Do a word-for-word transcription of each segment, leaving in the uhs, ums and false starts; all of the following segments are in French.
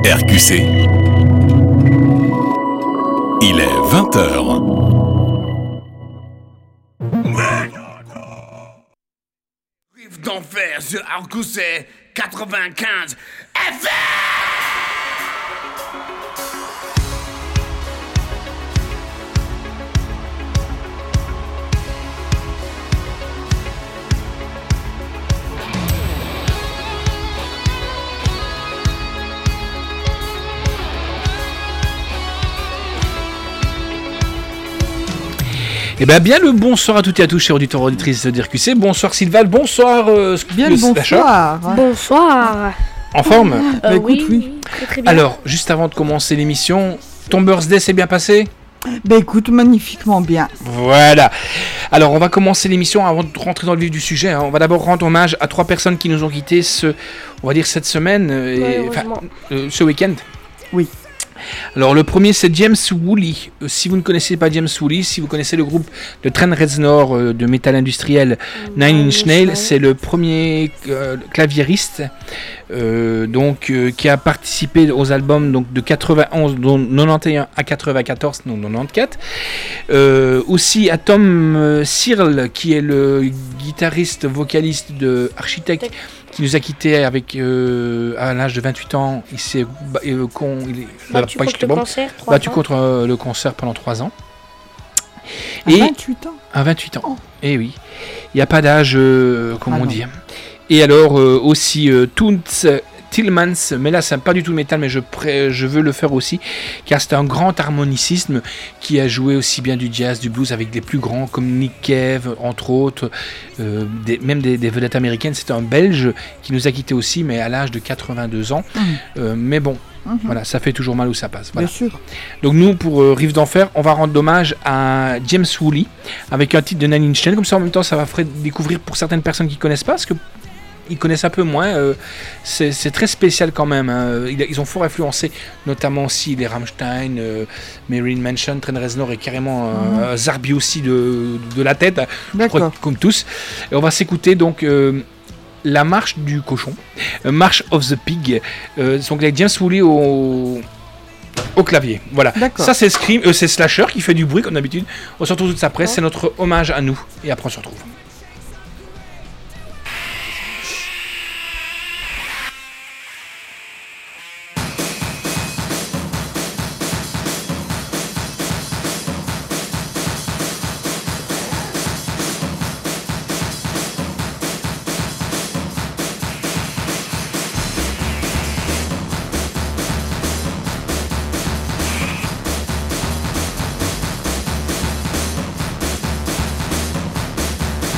R Q C, il est vingt heures. Rive d'enfer sur R Q C quatre-vingt-quinze F M. Eh bien, bien le bonsoir à toutes et à tous, chers auditeurs et auditrices d'R Q C. Bonsoir Sylvain, bonsoir euh, Bien le bonsoir. Bonsoir. En forme Euh, Bah, écoute, oui, oui. Très, très bien. Alors, juste avant de commencer l'émission, ton birthday s'est bien passé ? Bah écoute, magnifiquement bien. Voilà. Alors, on va commencer l'émission avant de rentrer dans le vif du sujet. Hein. On va d'abord rendre hommage à trois personnes qui nous ont quittés ce, on va dire cette semaine, euh, Ouais, et, enfin, heureusement. euh, ce week-end. Oui. Alors le premier c'est James Woolley. Euh, si vous ne connaissez pas James Woolley, si vous connaissez le groupe de Trent Reznor euh, de métal industriel Nine Inch Nails, c'est le premier euh, claviériste euh, donc euh, qui a participé aux albums donc de quatre-vingt-onze, dont quatre-vingt-onze à quatre-vingt-quatorze, non quatre-vingt-quatorze. Euh, aussi à Tom euh, Searle qui est le guitariste vocaliste de Architect, qui nous a quittés avec euh, à l'âge de vingt-huit ans. Il s'est ba- euh, con, il est Battu pas- contre le bon, cancer, trois battu ans. contre euh, le cancer pendant trois ans. À Et vingt-huit ans. à vingt-huit ans. Oh. Et oui, il n'y a pas d'âge, euh, comment Ah on non. dit. Et alors euh, aussi euh, Toots Tillmans, mais là c'est pas du tout le métal, mais je, pré- je veux le faire aussi, car c'est un grand harmonicisme qui a joué aussi bien du jazz, du blues avec des plus grands comme Nick Cave, entre autres, euh, des- même des, des vedettes américaines. C'est un Belge qui nous a quittés aussi, mais à l'âge de quatre-vingt-deux ans. Mhm. Euh, mais bon, Mhm. voilà, ça fait toujours mal où ça passe. Voilà. Bien sûr. Donc nous, pour euh, Rive d'Enfer, on va rendre hommage à James Woolley avec un titre de Nine Inch Nails. Comme ça, en même temps, ça va faire découvrir pour certaines personnes qui connaissent pas, parce que ils connaissent un peu moins. euh, c'est, c'est très spécial quand même. Hein. Ils, ils ont fort influencé, notamment aussi les Rammstein, euh, Marilyn Manson, Trent Reznor et carrément euh, Mhm. Zarbi aussi de, de la tête, je crois, D'accord. comme tous. Et on va s'écouter donc euh, la marche du cochon, euh, March of the Pig. Euh, donc avec James Woolley au au clavier, voilà. D'accord. Ça c'est Scream, euh, c'est Slasher qui fait du bruit comme d'habitude. On se retrouve toute sa presse, c'est notre hommage à nous. Et après on se retrouve. March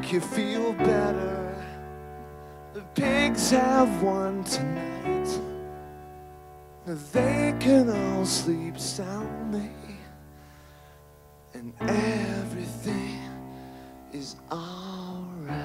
make you feel better. The pigs have won tonight. They can all sleep soundly. And everything is alright.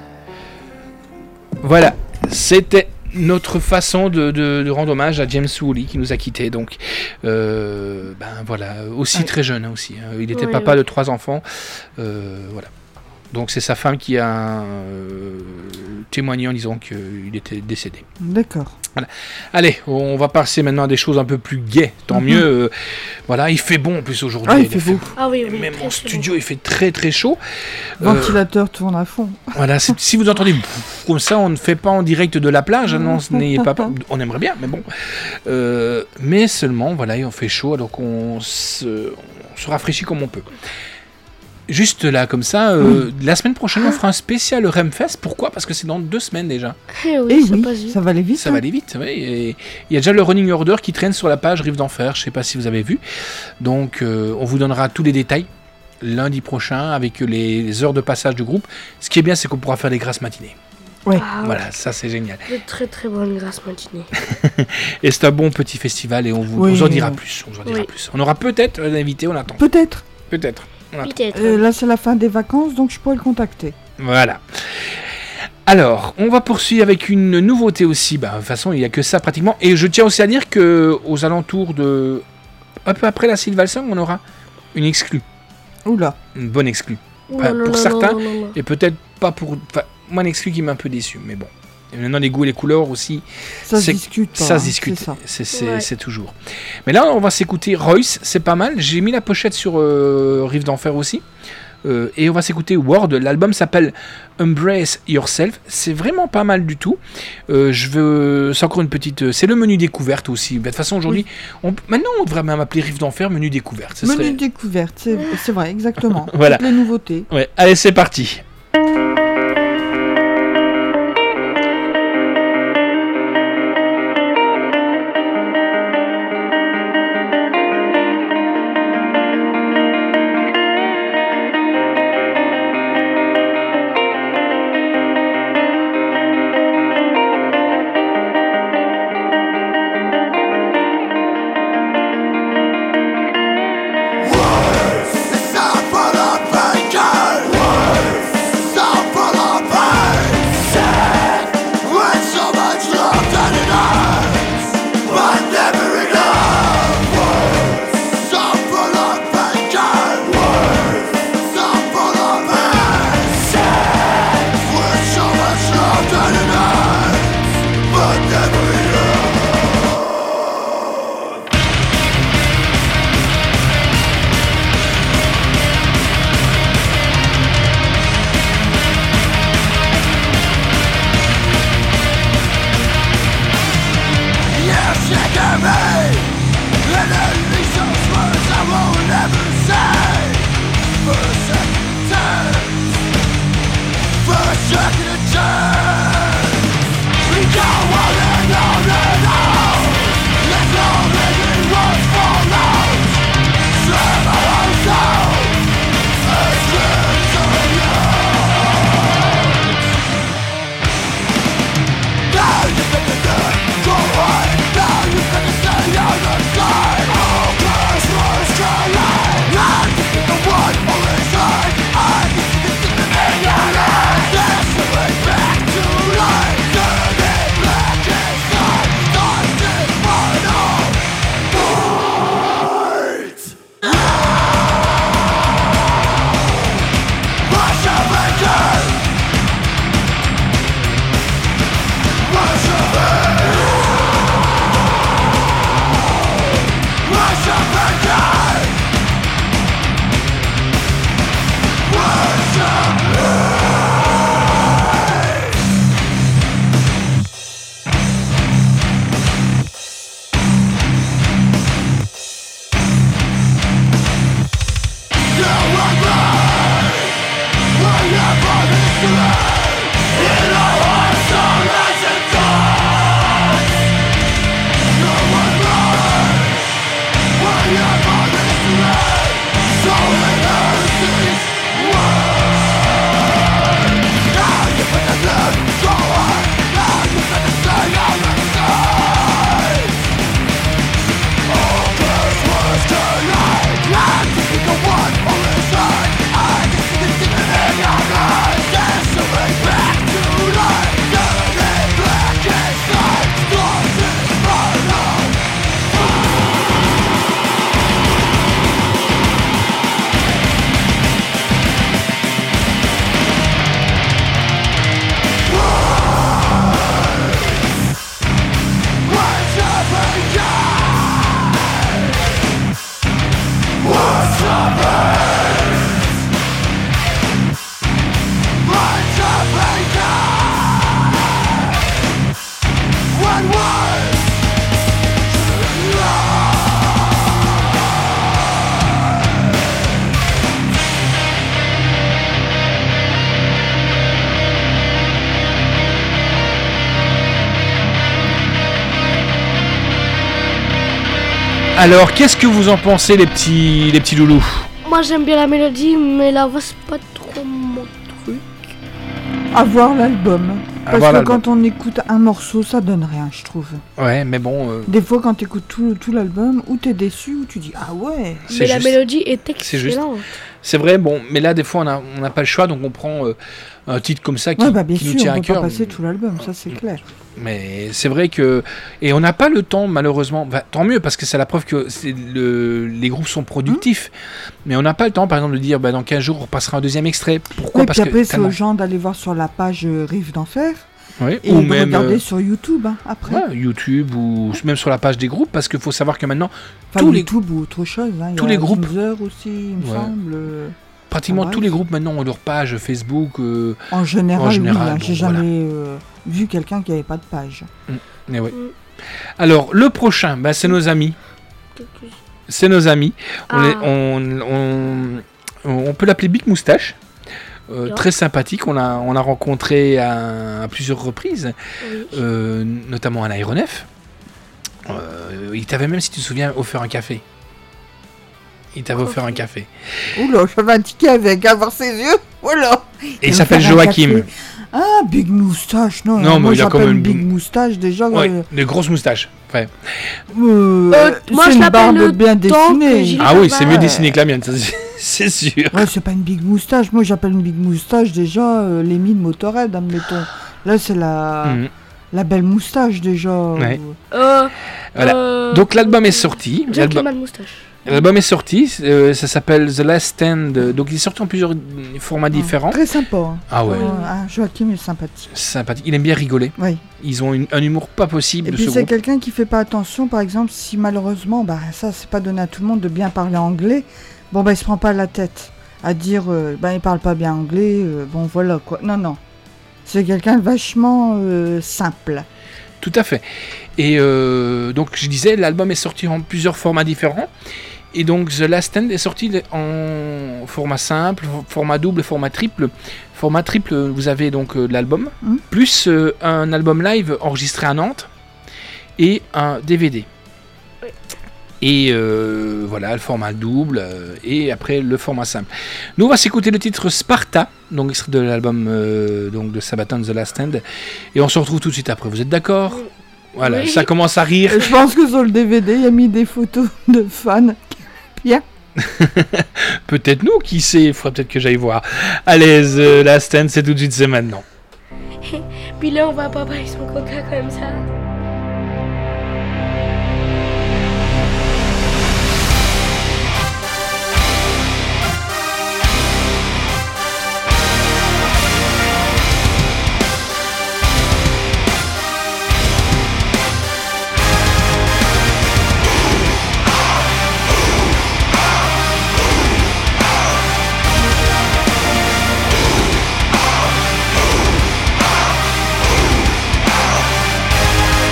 Voilà, c'était notre façon de, de, de rendre hommage à James Woolley qui nous a quittés. Donc, euh, ben voilà, aussi ouais. très jeune hein, aussi. Hein. Il était ouais, papa ouais. de trois enfants. Euh, voilà. Donc c'est sa femme qui a euh, témoigné en disant qu'il était décédé. D'accord. Voilà. Allez, on va passer maintenant à des choses un peu plus gaies. Tant mm-hmm. mieux. Euh, voilà, il fait bon en plus aujourd'hui. Ah, il, il fait beau. Fait... Ah oui, oui. Même en studio, bon. Il fait très très chaud. Ventilateur euh, tourne à fond. Voilà, si vous entendez comme ça, on ne fait pas en direct de la plage. Non, n'ayez pas peur. On aimerait bien, mais bon. Euh, mais seulement, voilà, il en fait chaud, donc on se, on se rafraîchit comme on peut. Juste là, comme ça, euh, mmh. la semaine prochaine, on fera un spécial Remfest. Pourquoi ? Parce que c'est dans deux semaines déjà. Eh oui, Et ça, oui passe vite. ça va aller vite. Ça hein. va aller vite, oui. Et il y a déjà le running order qui traîne sur la page Rive d'Enfer. Je ne sais pas si vous avez vu. Donc, euh, on vous donnera tous les détails lundi prochain avec les, les heures de passage du groupe. Ce qui est bien, c'est qu'on pourra faire des grasses matinées. Ouais. Ah, voilà, ça c'est génial. De très très bonnes grasses matinées. Et c'est un bon petit festival et on vous, oui, vous en dira oui. plus. On vous en dira oui. plus. On aura peut-être un invité, on attend. Peut-être. Peut-être. Peut-être. Euh, là, c'est la fin des vacances, donc je pourrais le contacter. Voilà. Alors, on va poursuivre avec une nouveauté aussi. Bah, de toute façon, il n'y a que ça pratiquement. Et je tiens aussi à dire qu'aux alentours de... Un peu après la Sylvalsang, on aura une exclue. Oula. Une bonne exclue. Enfin, non, non, pour non, certains, non, non, non. et peut-être pas pour... Enfin, moi, une exclue qui m'a un peu déçu, mais bon. Et maintenant, les goûts et les couleurs aussi. Ça se discute. Pas, ça hein, se discute. C'est, ça. C'est, c'est, ouais. c'est toujours. Mais là, on va s'écouter Royce. C'est pas mal. J'ai mis la pochette sur euh, Rive d'Enfer aussi. Euh, et on va s'écouter Word. L'album s'appelle Embrace Yourself. C'est vraiment pas mal du tout. Euh, je veux... C'est encore une petite... C'est le menu découverte aussi. De toute façon, aujourd'hui... Oui. On... Maintenant, on devrait même appeler Rive d'Enfer menu découverte. Ce menu serait... découverte, c'est, c'est vrai, exactement. Voilà. Toutes les nouveautés. Ouais. Allez, c'est parti. It's not for the bacon. Alors, qu'est-ce que vous en pensez, les petits, les petits loulous? Moi j'aime bien la mélodie, mais la voix c'est pas trop mon truc. Avoir l'album. Parce Avoir que l'album. quand on écoute un morceau, ça donne rien, je trouve. Ouais, mais bon, euh, Des fois, quand tu écoutes tout, tout l'album, ou t'es déçu, ou tu dis ah ouais. c'est Mais la juste. mélodie est C'est juste. excellente. C'est vrai, bon, mais là, des fois, on n'a on n'a pas le choix, donc on prend euh, un titre comme ça qui, Ouais, bah bien qui nous sûr, tient on à peut pas cœur. passer tout l'album, ça c'est clair. Mais c'est vrai que. Et on n'a pas le temps, malheureusement. Bah, tant mieux, parce que c'est la preuve que c'est le... les groupes sont productifs. Mais on n'a pas le temps, par exemple, de dire bah, dans quinze jours, on repassera un deuxième extrait. Pourquoi? Et Parce puis après, que. c'est aux gens d'aller voir sur la page euh, Rive d'Enfer Ouais, et ou de même. regarder euh, sur YouTube hein, après. ouais, YouTube, ou même sur la page des groupes, parce qu'il faut savoir que maintenant, Enfin, tous les- YouTube ou autre chose. Hein. Il y tous a les groupes- Deezer aussi, il me Ouais. semble. euh, pratiquement Ah, tous les groupes maintenant ont leur page Facebook. euh, En général, En général, oui. hein, bon, J'ai voilà. jamais euh, vu quelqu'un qui avait pas de page. mais ouais. Mm. Alors, le prochain, bah, c'est nos amis. C'est nos amis. On, Ah. est- on, on- on peut l'appeler Big Moustache. Euh, Bien. très sympathique, on l'a on l'a rencontré à, à plusieurs reprises, Oui. euh, notamment à l'aéronef. Euh, il t'avait même, si tu te souviens, offert un café. Il t'avait offert un café. Oula, j'avais un ticket avec, à voir ses yeux. Voilà. Et il s'appelle Joachim. Ah, Big Moustache, non. Non, mais moi il a quand j'appelle même Big une- Moustache déjà. Ouais, euh, de grosses moustaches. Ouais. euh, Euh, moi, c'est je une l'appelle barbe le bien temps que dessinée. j'y- Ah oui, c'est mieux Ouais. dessiné que la mienne, ça, c'est- c'est sûr. Ouais, c'est pas une Big Moustache. Moi j'appelle une Big Moustache déjà euh, les mines Motorhead, admettons. Là, c'est la, Mhm. la belle moustache déjà. Ouais. Euh, Voilà. euh, Donc l'album est sorti. L'album Gentleman Moustache. l'album est sorti. euh, ça s'appelle The Last Stand. euh, Donc il est sorti en plusieurs formats différents. Très sympa. hein. Ah ouais. Euh, ah, Joachim est sympathique. Sympathique. Il aime bien rigoler. Oui. Ils ont une- un humour pas possible Et de puis ce c'est groupe. quelqu'un qui fait pas attention, par exemple, si malheureusement, bah ça c'est pas donné à tout le monde de bien parler anglais, bon bah il se prend pas la tête à dire, euh, bah il parle pas bien anglais, euh, bon voilà quoi. Non, non. C'est quelqu'un de vachement euh, simple. Tout à fait. Et euh, donc je disais, l'album est sorti en plusieurs formats différents. Et donc The Last Stand est sorti en format simple, format double, format triple. Format triple, vous avez donc euh, l'album, Mhm. plus euh, un album live enregistré à Nantes et un D V D. Oui. Et euh, voilà, le format double euh, et après le format simple. Nous on va s'écouter le titre Sparta, donc extrait de l'album euh, donc de Sabaton The Last Stand. Et on se retrouve tout de suite après. Vous êtes d'accord? Voilà, Oui. ça commence à rire. Et je pense que sur le D V D, il y a mis des photos de fans. Bien. Peut-être nous, qui sait, il faudra peut-être que j'aille voir. Allez, The Last Stand, c'est tout de suite, c'est maintenant. Puis là, on va pas parler son coca comme ça. Sparta,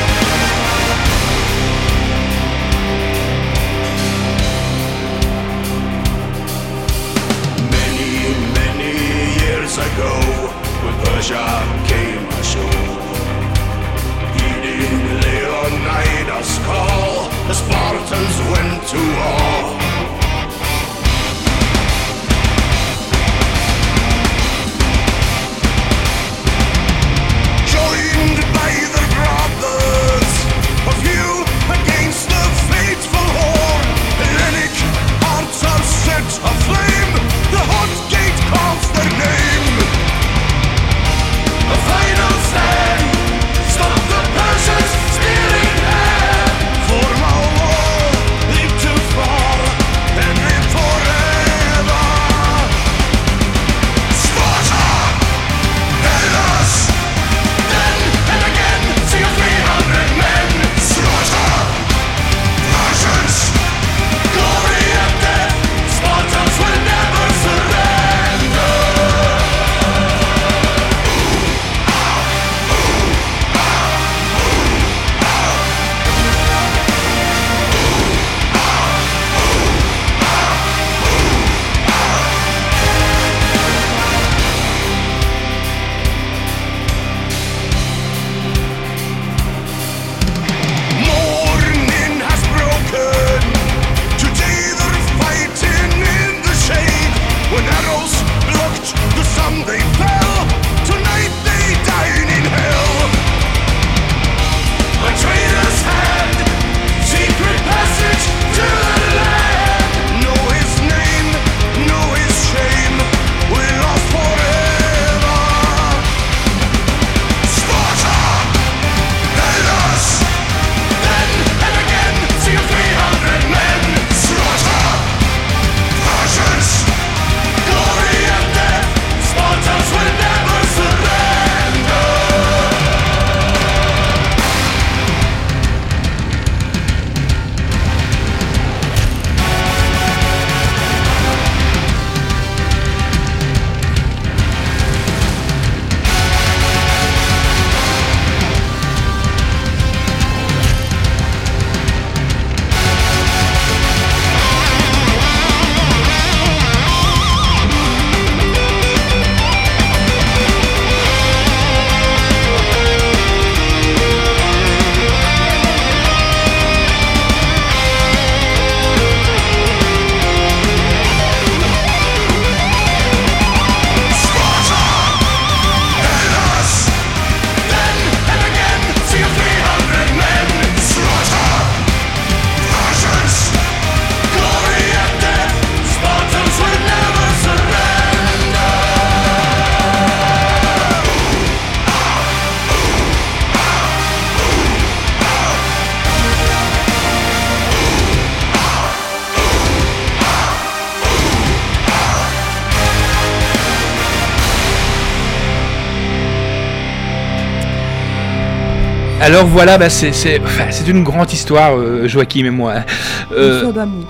Alors voilà, bah, c'est, c'est, enfin, c'est une grande histoire, euh, Joachim et moi. Euh... Histoire d'amour.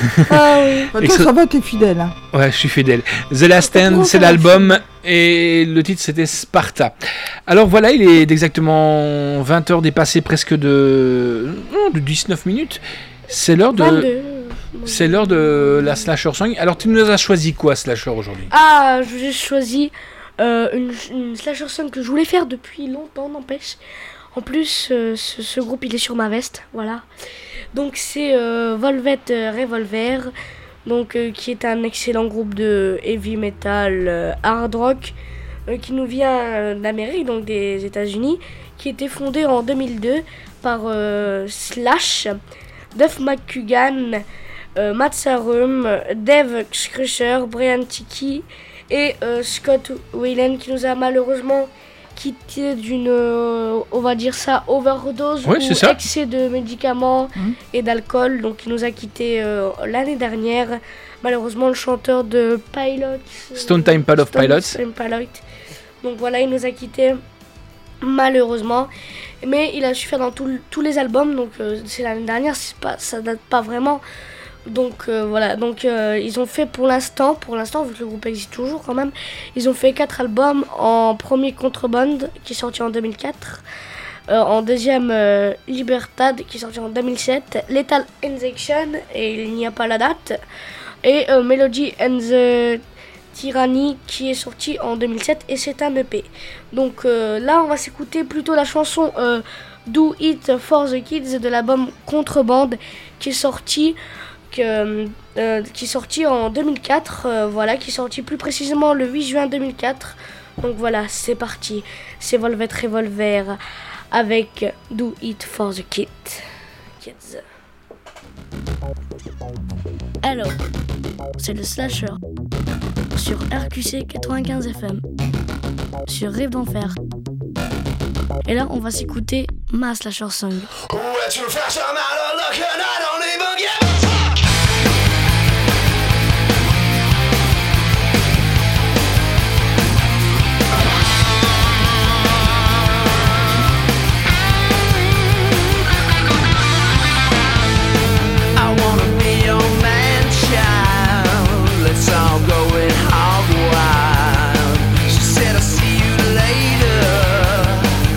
Ah oui. Bah, toi, ça va, t'es fidèle. Hein. Ouais, je suis fidèle. The Last Stand, c'est l'album, et le titre c'était Sparta. Alors voilà, il est exactement vingt heures dépassées presque de, non, de dix-neuf minutes. C'est l'heure de... vingt-deux. C'est l'heure de la slasher song. Alors tu nous as choisi quoi, slasher, aujourd'hui? Ah, j'ai choisi euh, une, une slasher song que je voulais faire depuis longtemps, n'empêche. En plus, euh, ce, ce groupe, il est sur ma veste, voilà. Donc c'est euh, Velvet Revolver, donc, euh, qui est un excellent groupe de heavy metal, euh, hard rock, euh, qui nous vient euh, d'Amérique, donc des États-Unis, qui a été fondé en deux mille deux par euh, Slash, Duff McKagan, euh, Matt Sarum, Dave Crusher, Brian Tiki et euh, Scott Whelan, qui nous a malheureusement quitté d'une, euh, on va dire ça, overdose ouais, ou ça. excès de médicaments mmh. et d'alcool. Donc il nous a quitté euh, l'année dernière. Malheureusement, le chanteur de Pilots, Stone Temple of Pilots. Stone Pilot. Donc voilà, il nous a quitté malheureusement. Mais il a su faire dans tout, tous les albums. Donc euh, c'est l'année dernière, c'est pas, ça date pas vraiment. Donc euh, voilà, donc euh, ils ont fait pour l'instant, pour l'instant vu que le groupe existe toujours quand même, ils ont fait quatre albums. En premier Contraband qui est sorti en deux mille quatre, euh, en deuxième euh, Libertad qui est sorti en deux mille sept, Lethal Injection et il n'y a pas la date, et euh, Melody and the Tyranny qui est sorti en deux mille sept et c'est un E P. Donc euh, là on va s'écouter plutôt la chanson euh, Do It For The Kids de l'album Contraband qui est sorti Que, euh, qui est sorti en deux mille quatre, euh, voilà, qui est sorti plus précisément le huit juin deux mille quatre. Donc voilà, c'est parti. C'est Velvet Revolver avec Do It For The Kid. Kids. Alors, c'est le slasher sur R Q C quatre-vingt-quinze F M, sur Rêve d'Enfer. Et là, on va s'écouter ma slasher song.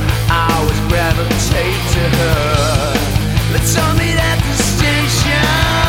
Let's all meet at the station.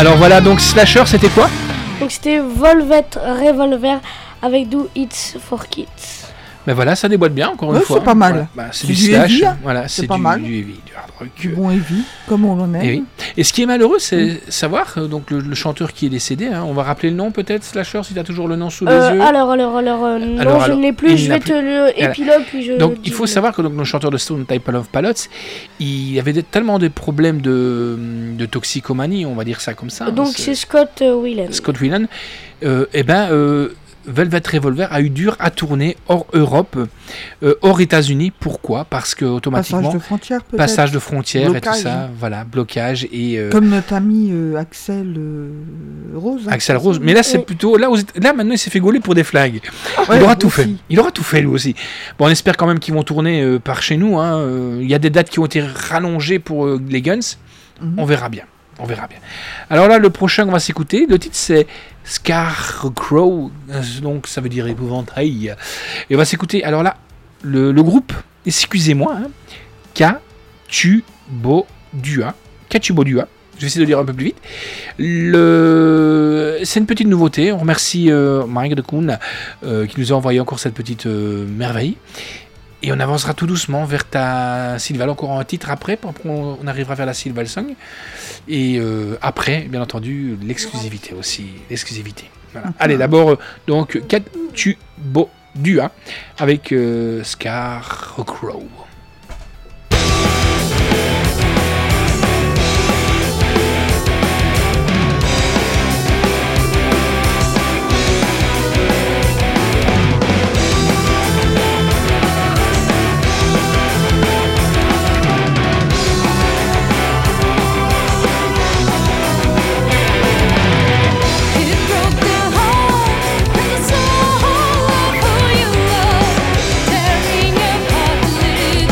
Alors voilà, donc Slasher, c'était quoi? Donc c'était Velvet Revolver avec Do It for Kids. Ben voilà, ça déboîte bien, encore une Ouais, fois. c'est pas mal. Voilà. Bah, c'est, C'est du, du slash, heavy, hein. voilà, C'est c'est, pas du, mal. du heavy, du hard rock. Du bon heavy, comme on l'en aime. Et, oui. Et ce qui est malheureux, c'est savoir euh, donc le, le chanteur qui est décédé. Hein, on va rappeler le nom peut-être, Slasher, si tu as toujours le nom sous Euh, les yeux. alors, alors, alors, euh, non, Alors, je alors, ne l'ai plus, il je n'a vais plus. te le épilogue, puis je... Donc le il dis. faut savoir que donc, le chanteur de Stone Temple of Pilots, il avait des- tellement de problèmes de, de toxicomanie, on va dire ça comme ça. Donc hein, c'est Scott euh, Weiland. Scott Weiland. Euh, et ben, euh, Velvet Revolver a eu dur à tourner hors Europe, euh, hors États-Unis. Pourquoi? Parce que automatiquement Passage de frontières, peut-être. passage de frontières et tout Blocage. ça, voilà, blocage et euh, Comme notre ami euh, Axel euh, Rose. hein. Axel Rose. Mais là, c'est Oui. plutôt là, aux Éta- là maintenant, il s'est fait gauler pour des flags. Ouais, il aura lui tout fait. aussi. Il aura tout fait lui aussi. Bon, on espère quand même qu'ils vont tourner euh, par chez nous. hein. Euh, Il y a des dates qui ont été rallongées pour euh, les Guns. Mhm. On verra bien. On verra bien. Alors là, le prochain qu'on va s'écouter, le titre c'est Scarecrow, euh, donc ça veut dire épouvantail. Et on va s'écouter. Alors là, le, le groupe, excusez-moi, hein, Kachubodua. Kachubodua. Je vais essayer de le dire un peu plus vite. Le... C'est une petite nouveauté. On remercie euh, Mike de Kuhn euh, qui nous a envoyé encore cette petite euh, merveille. Et on avancera tout doucement vers ta Sylval, encore un titre après, pour qu'on on arrivera vers la Sylval Song. Et euh, après, bien entendu, l'exclusivité aussi. L'exclusivité. Voilà. Allez, d'abord, euh, donc, Kachubodua avec euh, Scarecrow. It broke the heart and the soul of who you love, tearing apart the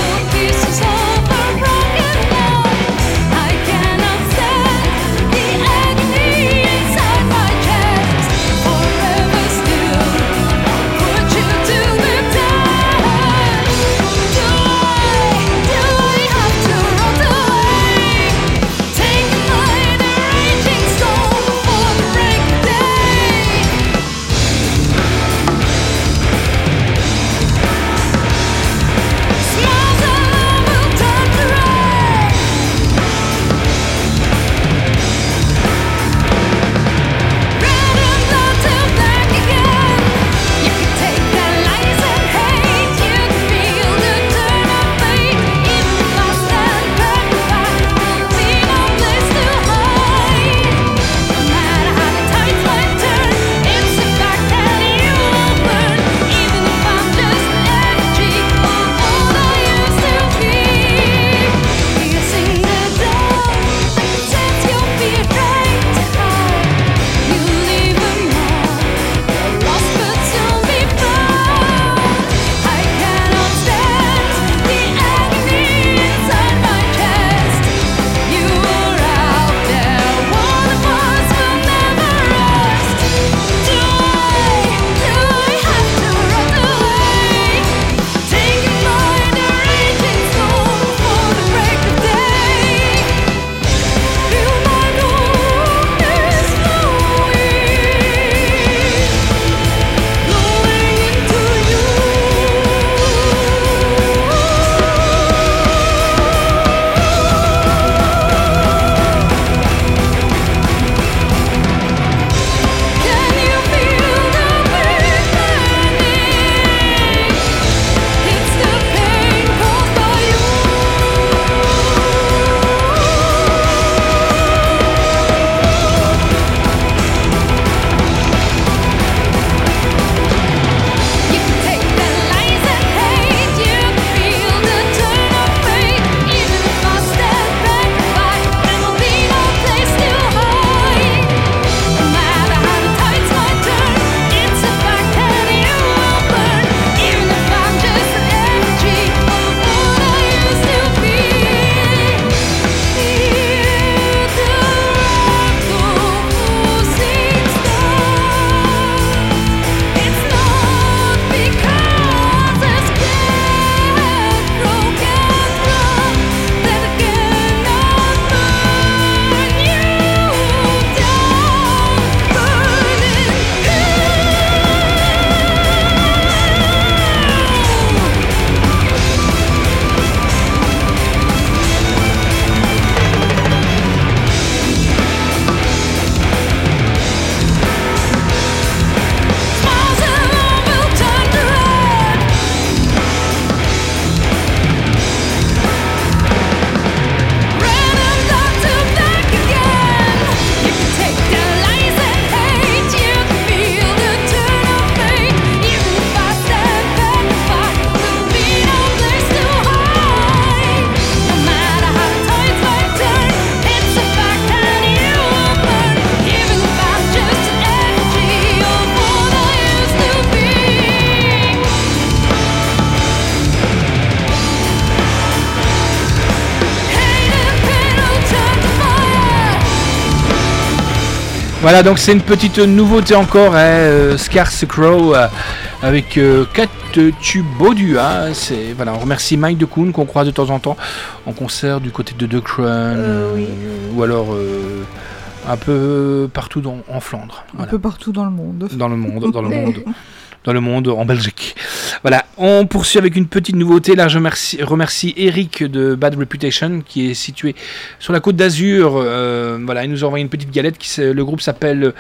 Voilà, donc c'est une petite nouveauté encore, hein, euh, Scarce Crow euh, avec euh, Cat Tubodu. Hein, c'est, voilà, on remercie Mike de Koon qu'on croise de temps en temps en concert du côté de The Crown, Euh, oui. euh, ou alors euh, un peu partout dans, en Flandre. Un Voilà. peu partout dans le monde. Dans le monde, dans le monde. Dans le monde, en Belgique. Voilà, on poursuit avec une petite nouveauté. Là, je remercie, remercie Eric de Bad Reputation, qui est situé sur la côte d'Azur. Euh, voilà, il nous a envoyé une petite galette. Qui, le groupe s'appelle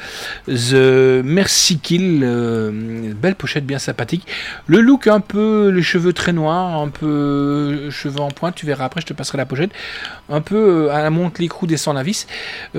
The Mercy Kill. Euh, belle pochette, bien sympathique. Le look un peu, les cheveux très noirs, un peu cheveux en pointe. Tu verras après, je te passerai la pochette. Un peu à la monte l'écrou descend la vis.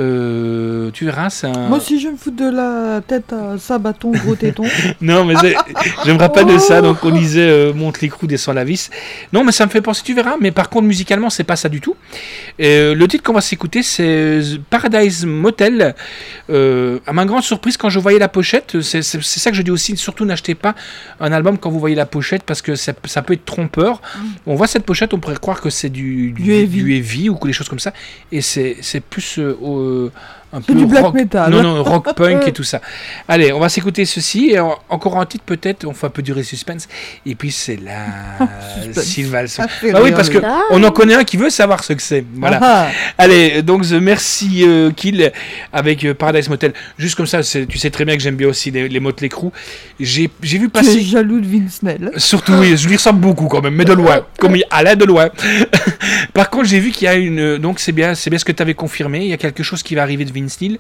Euh, tu verras, c'est un. Moi aussi, je me fous de la tête à Sabaton, gros téton. Non, mais c'est- je me rappelle de ça. Donc, on disait euh, monte l'écrou, descend la vis. Non, mais ça me fait penser, tu verras. Mais par contre, musicalement, c'est pas ça du tout. Euh, le titre qu'on va s'écouter, c'est Paradise Motel. Euh, à ma grande surprise, quand je voyais la pochette, c'est, c'est, c'est ça que je dis aussi. Surtout, n'achetez pas un album quand vous voyez la pochette parce que ça, ça peut être trompeur. On voit cette pochette, on pourrait croire que c'est du, du, Du heavy. du heavy ou des choses comme ça. Et c'est, c'est plus euh, au- un C'est peu du black rock. metal. Non, non, rock punk et tout ça. Allez, on va s'écouter ceci. Et en- encore un titre peut-être, on fait un peu durer suspense. Et puis c'est la Suspense. Sylvain. Ça fait Ah oui, rire, parce que lui. Ah. on en connaît un qui veut savoir ce que c'est. Voilà. Ah, Allez, donc The Merci euh, Kill avec euh, Paradise Motel. Juste comme ça, c'est- tu sais très bien que j'aime bien aussi les, les Motley Crue. J'ai, j'ai vu tu es passer. jaloux de Vince Neil. Surtout, oui, je lui ressemble beaucoup quand même, mais de loin, comme il- Alain de loin. Par contre, j'ai vu qu'il y a une. Donc, c'est bien, c'est bien ce que tu avais confirmé. Il y a quelque chose qui va arriver de Vince Neil.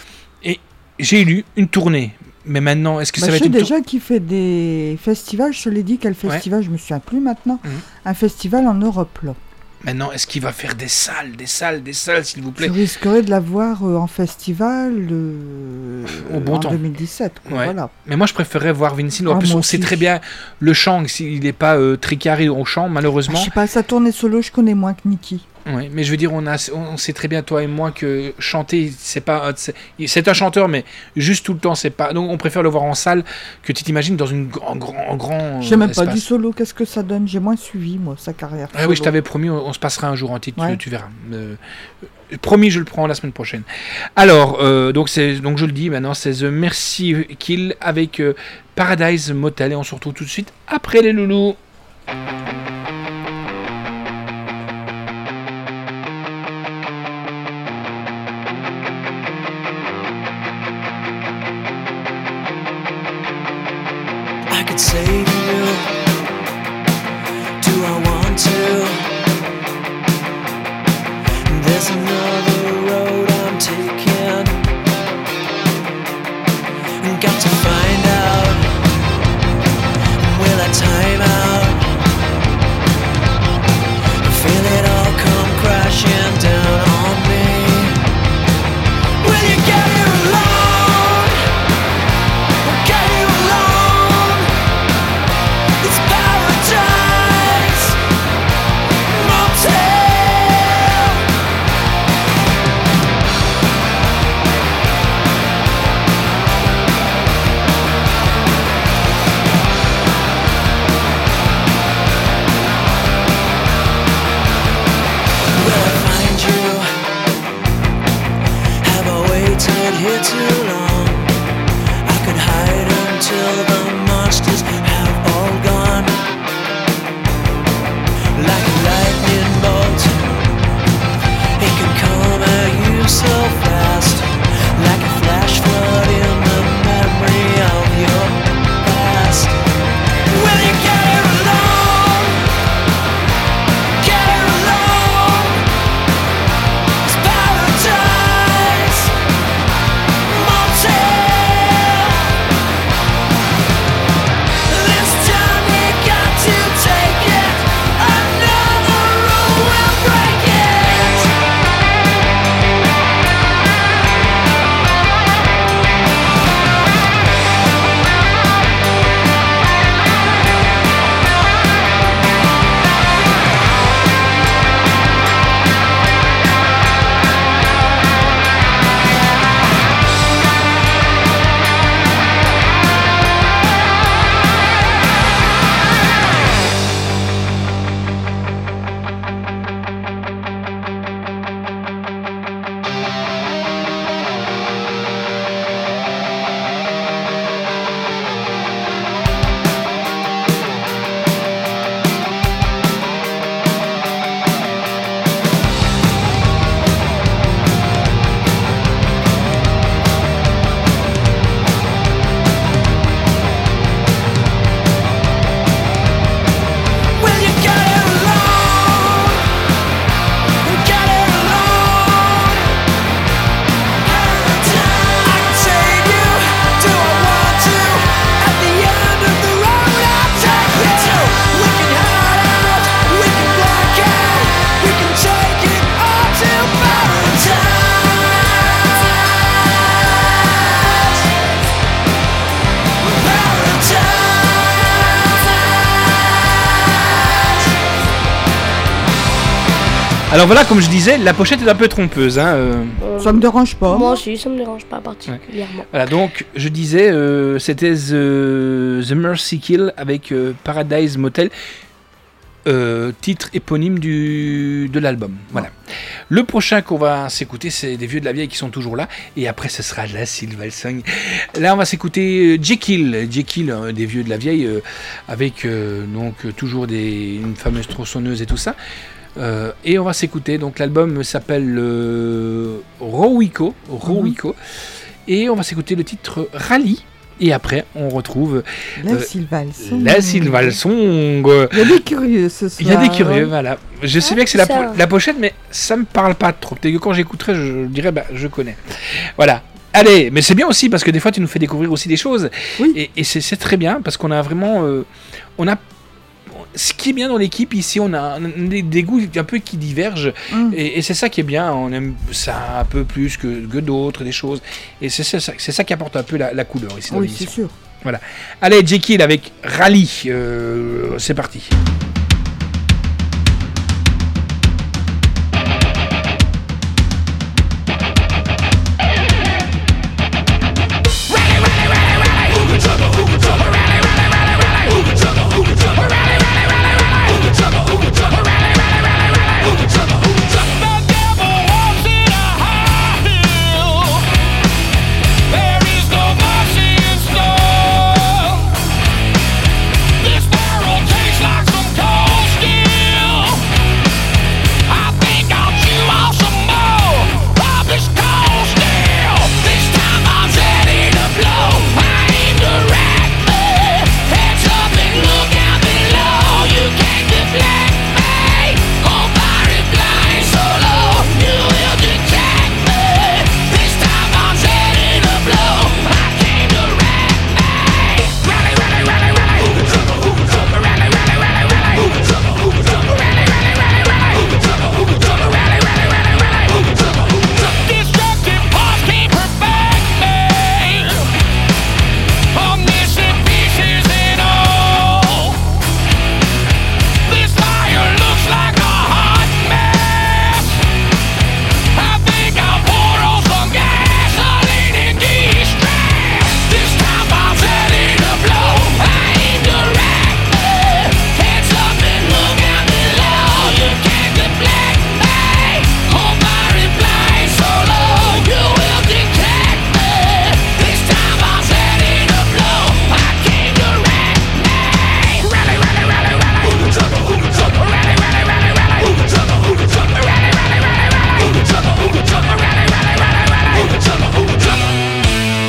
Et j'ai lu une tournée. Mais maintenant, est-ce que Bah, ça va je être sais une tournée déjà qu'il fait des festivals, je te l'ai dit, quel festival, je me souviens plus maintenant. Mhm. Un festival en Europe, là. Maintenant, est-ce qu'il va faire des salles, des salles, des salles, s'il vous plaît Je risquerais de la voir euh, en festival euh, Au bon en temps. deux mille dix-sept. quoi, Ouais. Voilà. Mais moi, je préférerais voir Vince Neil. En Ah, plus, moi on sait aussi. très bien le chant, s'il n'est pas euh, très carré au chant, Ah, malheureusement. je sais pas, sa tournée solo, je connais moins que Nicky. Ouais, mais je veux dire, on, a, on sait très bien, toi et moi, que chanter, c'est pas. C'est, c'est un chanteur, mais juste tout le temps, c'est pas. Donc, on préfère le voir en salle que tu t'imagines dans une grand, grand, grand. J'ai même pas espace. du solo, qu'est-ce que ça donne? J'ai moins suivi, moi, sa carrière. Ah oui, je solo. t'avais promis, on, on se passera un jour en titre, Ouais. tu, tu verras. Euh, euh, promis, je le prends la semaine prochaine. Alors, euh, donc, c'est, donc je le dis maintenant, c'est The Mercy Kill avec euh, Paradise Motel et on se retrouve tout de suite après les loulous. I could save you. Do I want to? There's another road I'm taking. Got to find out. Will I time out? Feel it all come crashing down on me. Will you get here alone? Get here alone? It's Paradise Motel. Alors voilà, comme je disais, la pochette est un peu trompeuse. Hein, euh. Euh, Ça me dérange pas. Moi aussi, ça me dérange pas particulièrement. Voilà, donc je disais, euh, c'était The, The Mercy Kill avec euh, Paradise Motel, euh, titre éponyme du, de l'album. Voilà. Le prochain qu'on va s'écouter, c'est des vieux de la vieille qui sont toujours là, et après ce sera la Silvalsong. Là, on va s'écouter euh, Jekyll, Jekyll, euh, des vieux de la vieille, euh, avec euh, donc euh, toujours des, une fameuse tronçonneuse et tout ça. Euh, et on va s'écouter, donc l'album s'appelle euh, Rowico, Rowico, et on va s'écouter le titre Rally, et après on retrouve La euh, Silvalsong. la Silvalsong. Il y a des curieux ce soir. Il y a des curieux, voilà. Je sais Ah, bien que c'est la, ça. po- la pochette, mais ça me parle pas trop. Peut-être que quand j'écouterai, je, je dirais, bah, je connais. Voilà. Allez, mais c'est bien aussi parce que des fois tu nous fais découvrir aussi des choses. Oui. Et, et c'est, c'est très bien parce qu'on a vraiment, euh, on a. Ce qui est bien dans l'équipe ici, on a un- des, des goûts un peu qui divergent, Mm. et, et c'est ça qui est bien. On aime ça un peu plus que, que d'autres, des choses, et c'est ça, c'est ça qui apporte un peu la, la couleur ici dans Oui, l'émission. c'est sûr. Voilà. Allez, Jekyll avec Rally, euh, c'est parti. There is no mercy in store. This world tastes like some cold steel. I think I'll chew off some more of this cold steel. This time I'm ready to blow. I aim directly. Heads up and look out below. You can't deflect me. On fire and flying solo. You will detect me. This time I'm ready to blow. I came to wreck me. Rally, rally, rally, rally. Rally, rally, rally, rally. Rally, rally, rally, rally. Rally, rally, rally, rally. Destructive parts can't perfect me. Omniscient pieces and all. This fire looks like a hot mess. I think I'll pour on some gasoline in distress. This time I'm ready to blow. I aim directly. Heads up and look out below. You can't deflect me. On fire and flying solo. You will detect me. This time I'm ready to blow. I came to wreck me. Rally, rally, rally, rally. Rally, rally, rally, rally. Rally, rally, rally, rally. Rally, rally, rally, rally.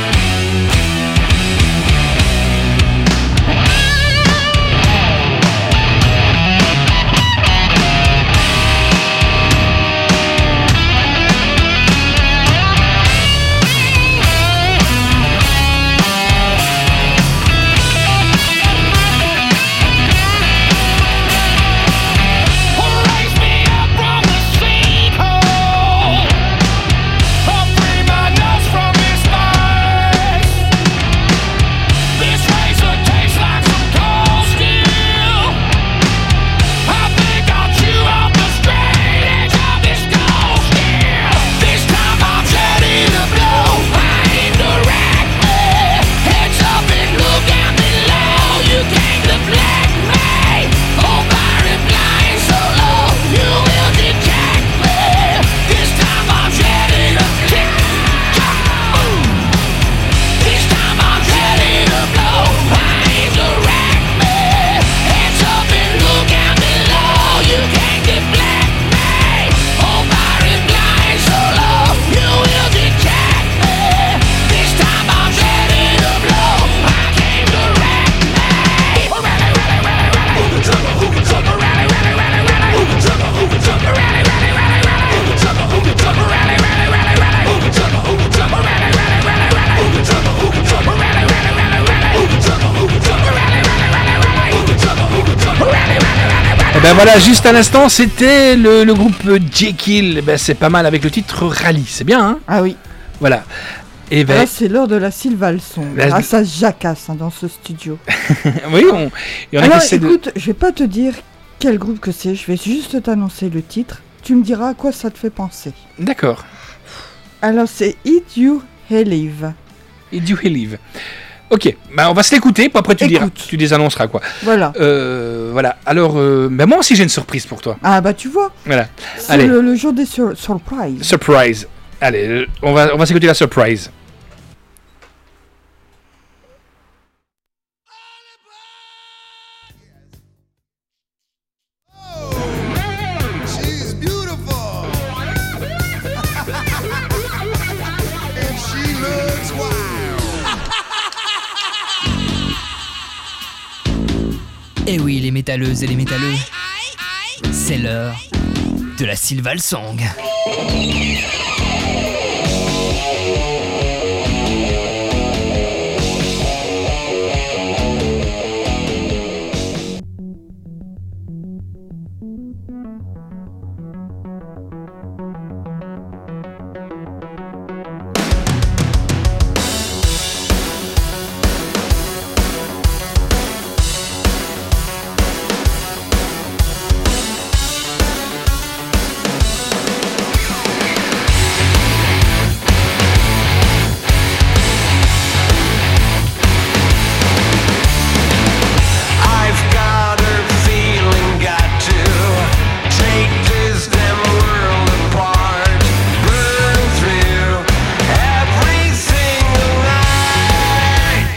Raise me up from the sinkhole. I'll free my nose from this vice. This razor tastes like some cold steel. I think I'll chew off the straight edge of this cold steel. This time I'm ready to blow. I aim directly. Heads up and look out below. You can't deflect me. On fire and flying solo. You will detect me. This time I'm ready to kick. This time I'm ready to blow. I aim directly. Heads up and look out below. You can't deflect me. On fire and flying solo. You will detect me. This time I'm ready to blow. I came to wreck me. Rally, rally, rally, rally. Rally, rally, rally, rally. Rally, rally, rally, rally. Rally, rally, rally, rally. Rally, rally, rally, rally. Et ben voilà, juste à l'instant, c'était le, le groupe Jekyll. Eh ben, c'est pas mal avec le titre Rally, c'est bien, hein. Ah oui. Voilà. Et ben, Là, c'est l'heure de la Silvalsong. La- Ah, ça se jacasse hein, dans ce studio. oui, on, il y en a Alors, qui essaient de- écoute, je vais pas te dire quel groupe que c'est. Je vais juste t'annoncer le titre. tu me diras à quoi ça te fait penser. D'accord. Alors c'est Eat You Live. Eat You Live. Ok, bah on va se l'écouter, puis après tu diras, Écoute. tu désannonceras quoi. Voilà. Euh, voilà. Alors, euh, bah moi aussi j'ai une surprise pour toi. Ah bah tu vois, Voilà. c'est Allez, le, le jour des sur- surprises. surprise. Allez, euh, on va, on va s'écouter la surprise. She's beautiful. And she looks wild. Eh oui, les métalleuses et les métalleux, c'est l'heure de la Sylval Song. I've got a feeling, got to take this damn world apart, burn through every single night.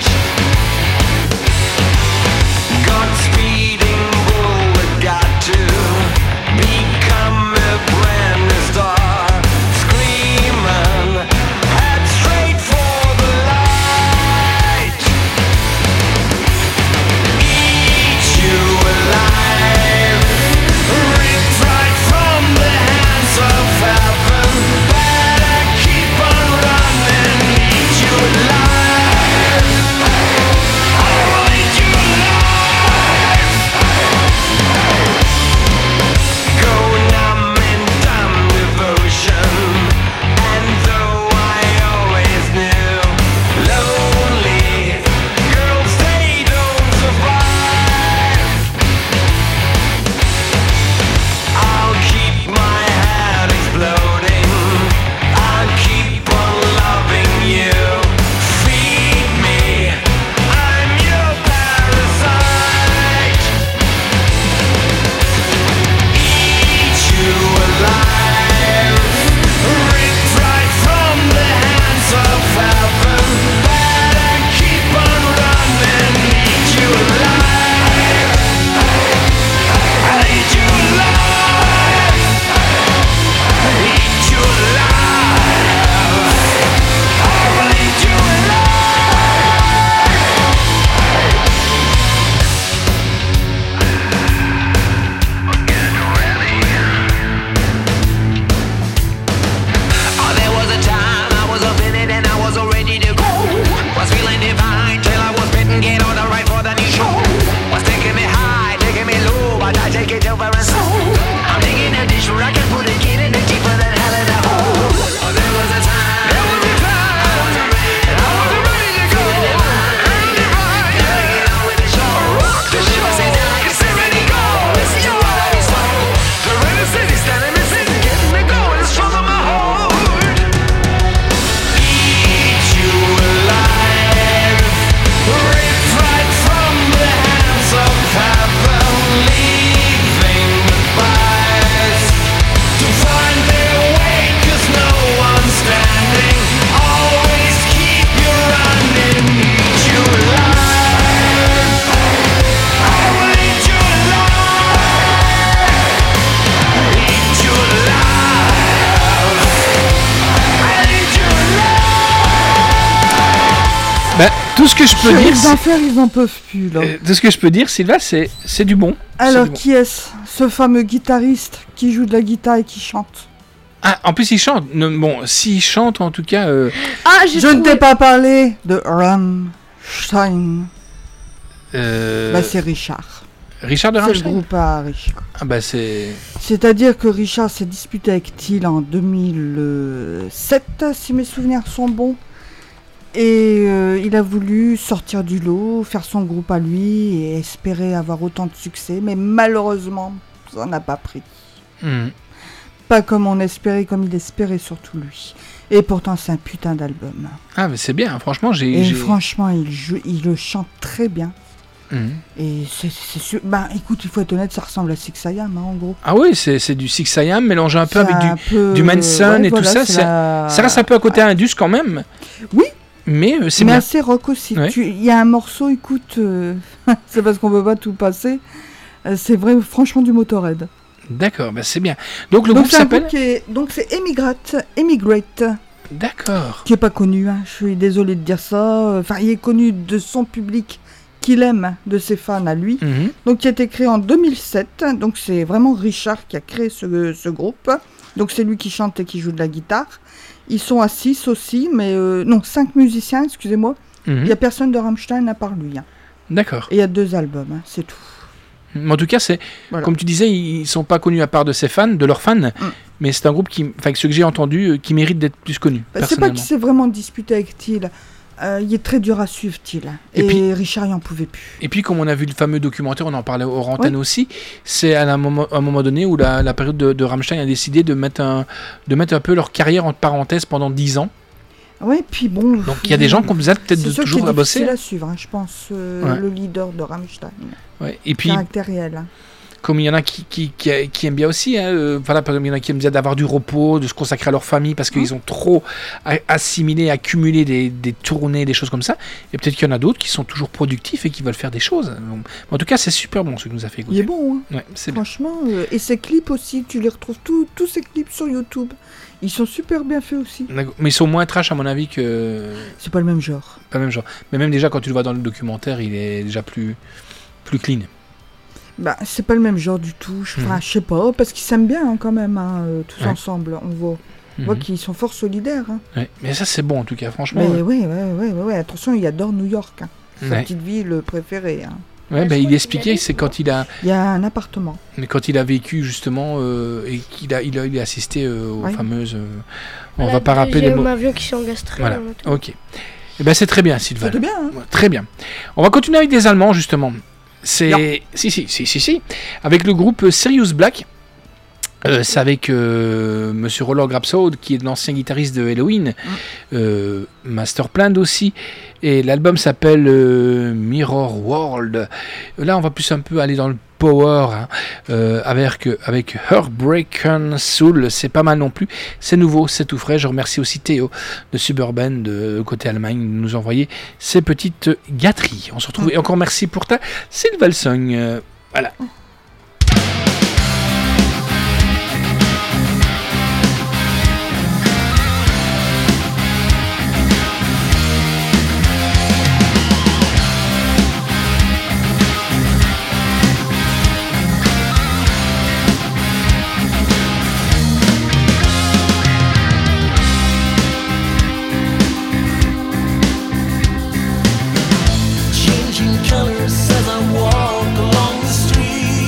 Got speeding bullet, got to become a brand new star, screaming, head straight for the light. Eat you alive, ripped right from the hands of heaven. Better keep on running. Eat you alive. I'll eat you alive. Go numb in dumb devotion. And though I always knew, lonely girls they don't survive. I'll keep my head exploding. I'll keep on loving you. Feed me. I'm your parasite. Eat you alive. Ripped right from the hands of heaven. Better keep on running. Eat you alive. I'll eat you alive. Eat you alive. I'll eat you alive. Get ready. Oh, there was a time I was up in it and I was all ready to go. Was feeling divine till I was bitten, get on the right for the new show. Was taking me high, taking me low, but I take it over and slow. I'm digging a dish where I can put it, get in it deeper than hell in a hole. Oh, there was a time, there was a time, I was ready, I was ready to go. I'm divine, gotta get on with the show. Rock the show, say that like it's ready to go. Listen to what I be slow. The river city standing me sitting, getting me going, it's strong on my heart. Eat you alive, ripped right from the hands of heaven, leaving goodbyes to find their way, 'cause no one's standing. Always keep you running. Eat you alive. I'll eat you alive. Eat you alive. I'll eat you alive. Bah, tout ce que je peux Chérie dire, c'est- d'enfer, ils en peuvent plus là. euh, tout ce que je peux dire, Sylvain, c'est, c'est du bon. C'est Alors du bon. qui est-ce? Ce fameux guitariste qui joue de la guitare et qui chante. Ah, en plus il chante. Non, bon, s'il chante, en tout cas, euh, Ah, j'ai Je ne trouvé. t'ai pas parlé de Rammstein. euh, Bah c'est Richard. Richard de C'est le Rammstein. groupe à Richard. Ah bah c'est. C'est-à-dire que Richard s'est disputé avec Thiel en deux mille sept, si mes souvenirs sont bons. Et euh, il a voulu sortir du lot, faire son groupe à lui et espérer avoir autant de succès. Mais malheureusement, ça n'a pas pris. Hmm. pas comme on espérait, comme il espérait surtout lui. Et pourtant, c'est un putain d'album. Ah, mais c'est bien, franchement, j'ai. Et j'ai- franchement, il, joue, il le chante très bien. Mhm. Et c'est c'est sûr. Bah écoute, il faut être honnête, ça ressemble à Six I Am, hein, en gros. Ah oui, c'est, c'est du Six I Am mélangé un peu C'est avec du, un peu- du Manson ouais, et voilà, tout ça. c'est c'est- la- Ça reste un peu à côté indus quand même. Oui. Mais euh, c'est Mais bien. assez rock aussi. Ouais. Tu- Il y a un morceau, écoute, euh, c'est parce qu'on peut pas tout passer. Euh, c'est vrai, franchement, du Motorhead. D'accord, bah c'est bien. Donc le Donc groupe c'est un s'appelle. groupe qui est- donc c'est Emigrate, Emigrate, D'accord. qui est pas connu. Hein. Je suis désolé de dire ça. Enfin, il est connu de son public qu'il aime, de ses fans à lui. Mhm. Donc qui a été créé en deux mille sept. Donc c'est vraiment Richard qui a créé ce, ce groupe. Donc c'est lui qui chante et qui joue de la guitare. Ils sont à six aussi, mais euh, non, cinq musiciens, excusez-moi. Il Mhm. y a personne de Rammstein à part lui. Hein. D'accord. Et il y a deux albums, hein, c'est tout. Mais en tout cas, c'est Voilà. comme tu disais, ils sont pas connus à part de ses fans, de leurs fans, mais c'est un groupe qui, enfin, que ceux que j'ai entendus, euh, qui mérite d'être plus connu. Bah, c'est pas personnellement. qu'il s'est vraiment disputé avec Thiel. Euh, il est très dur à suivre, Thiel. Et Et, puis- Richard, il en pouvait plus. Et puis, comme on a vu le fameux documentaire, on en parlait aux antennes Oui. aussi, c'est à un moment, à un moment donné où la, la période de, de Rammstein a décidé de mettre, un, de mettre un peu leur carrière entre parenthèses pendant dix ans. Ouais, puis bon. Donc il y a des gens qui ont besoin peut-être c'est de sûr toujours qu'il est à bosser. difficile à suivre, hein, je pense, euh, Ouais. le leader de Rammstein. Ouais. Et puis, Caractériel. Hein. comme il y en a qui, qui, qui, qui aiment bien aussi, hein, euh, voilà, par exemple, il y en a qui aiment bien d'avoir du repos, de se consacrer à leur famille parce qu'ils ont trop a- assimilé, accumulé des, des tournées, des choses comme ça. Et peut-être qu'il y en a d'autres qui sont toujours productifs et qui veulent faire des choses. Donc, en tout cas, c'est super bon ce que nous a fait écouter. Il est bon, hein. Ouais, c'est bien. Franchement. euh, et ses clips aussi, tu les retrouves tous, tous ces clips sur YouTube. Ils sont super bien faits aussi. D'accord. Mais ils sont moins trash à mon avis que. C'est pas le même genre. Pas le même genre. Mais même déjà quand tu le vois dans le documentaire, il est déjà plus, plus clean. Bah, c'est pas le même genre du tout. Je, enfin, Mhm. je sais pas, parce qu'ils s'aiment bien hein, quand même, hein, euh, tous Ouais. ensemble. On voit, on voit Mhm. qu'ils sont fort solidaires. Hein. Ouais. Mais ça c'est bon en tout cas, franchement. Mais euh, ouais, ouais, ouais, ouais, ouais. Attention, il adore New York. Hein. Sa Ouais. petite ville préférée. Hein. Ouais, bah, il expliquait, c'est quand il a, Il y a un appartement. mais quand il a vécu justement euh, et qu'il a, il a, il a assisté euh, aux Ouais. fameuses. euh, on La va pas rappeler les deuxième mots. avion qui s'est engastré. Voilà. dans le tout. Ok. Et ben c'est très bien, Sylvain. C'était bien. Hein. Ouais, Très bien. On va continuer avec des Allemands justement. C'est si si si si si avec le groupe Sirius Black. Euh, c'est avec euh, Monsieur Roller Grabsaud qui est l'ancien guitariste de Halloween, euh, Masterplan aussi, et l'album s'appelle euh, Mirror World. Là on va plus un peu aller dans le power hein, euh, avec, avec Heartbreaken Soul, c'est pas mal non plus, c'est nouveau, c'est tout frais. Je remercie aussi Théo de Suburban de côté Allemagne de nous envoyer ces petites gâteries. On se retrouve et encore merci pour ta Silvalsong. Euh, voilà. Changing colors as I walk along the street.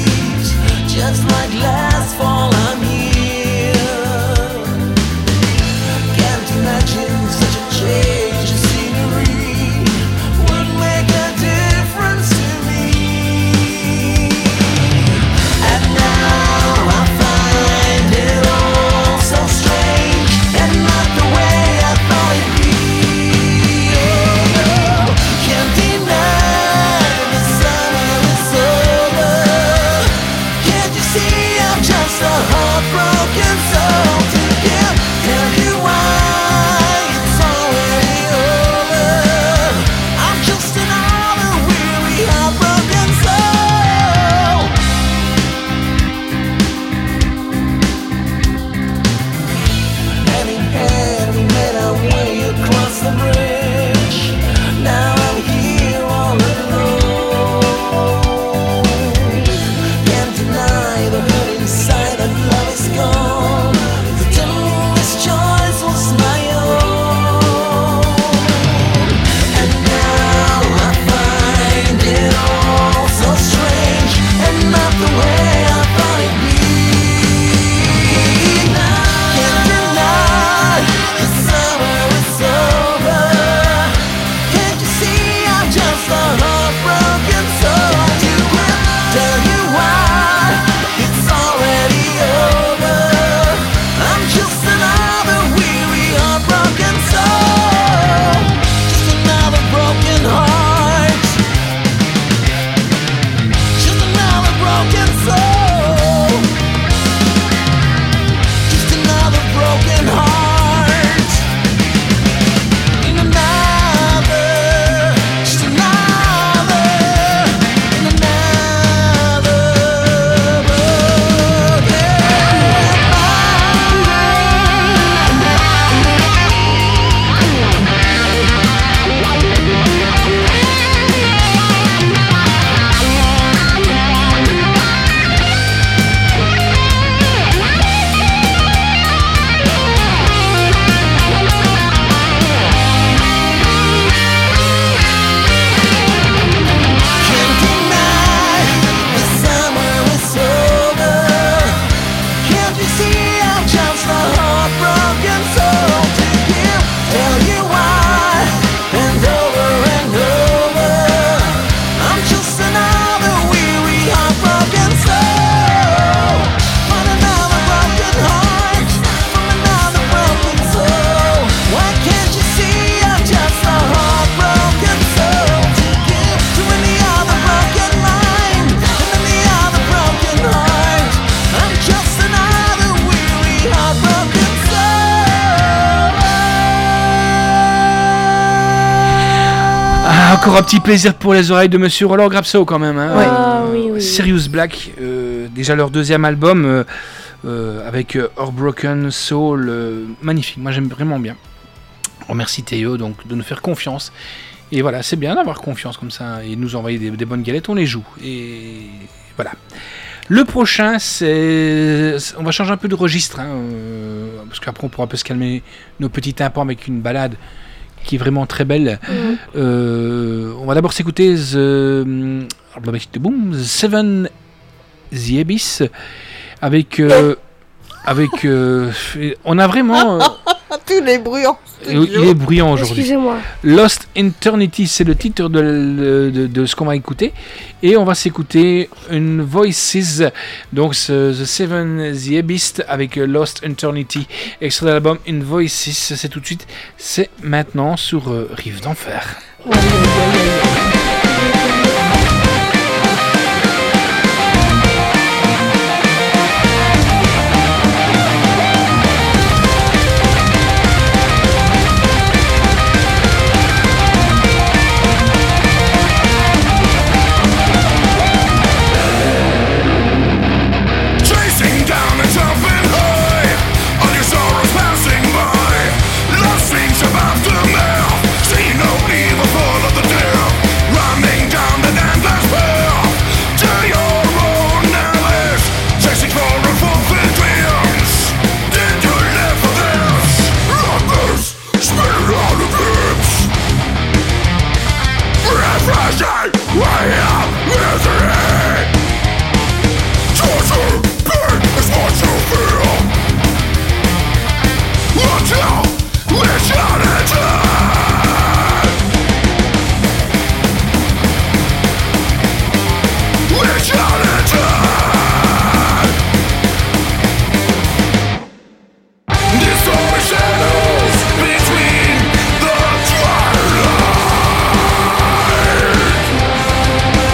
Encore un petit plaisir pour les oreilles de Monsieur Roland Grapso quand même. Hein. Ah, oui, oui. Sirius Black, euh, déjà leur deuxième album euh, euh, avec euh, Heartbroken Soul, euh, magnifique. Moi j'aime vraiment bien. On remercie Théo donc de nous faire confiance. Et voilà, c'est bien d'avoir confiance comme ça et nous envoyer des, des bonnes galettes, on les joue. Et voilà. Le prochain, c'est... on va changer un peu de registre, hein, euh, parce qu'après on pourra un peu se calmer nos petits tympans avec une balade qui est vraiment très belle. Mhm. Euh, on va d'abord s'écouter The, The Seven The Abyss avec... euh, avec euh, on a vraiment... euh, Tous les bruits en il est bruyant aujourd'hui. Excusez-moi. Lost Eternity, c'est le titre de, de, de ce qu'on va écouter. Et on va s'écouter une Voices, donc ce, The Seven The Abyss avec Lost Eternity, extrait de l'album In Voices. C'est tout de suite, c'est maintenant sur euh, Rive d'Enfer. Chasing down and jumping high, all your sorrows passing by. Lost things of aftermath, see no evil fall of the death. Running down the endless path to your own knowledge, chasing for unfulfilled dreams. Did you live for this? Others spit out of lips. Refreshing, way of misery. Torture, pain is what you feel. Until eternity. Eternity. This story shadows between the twilight.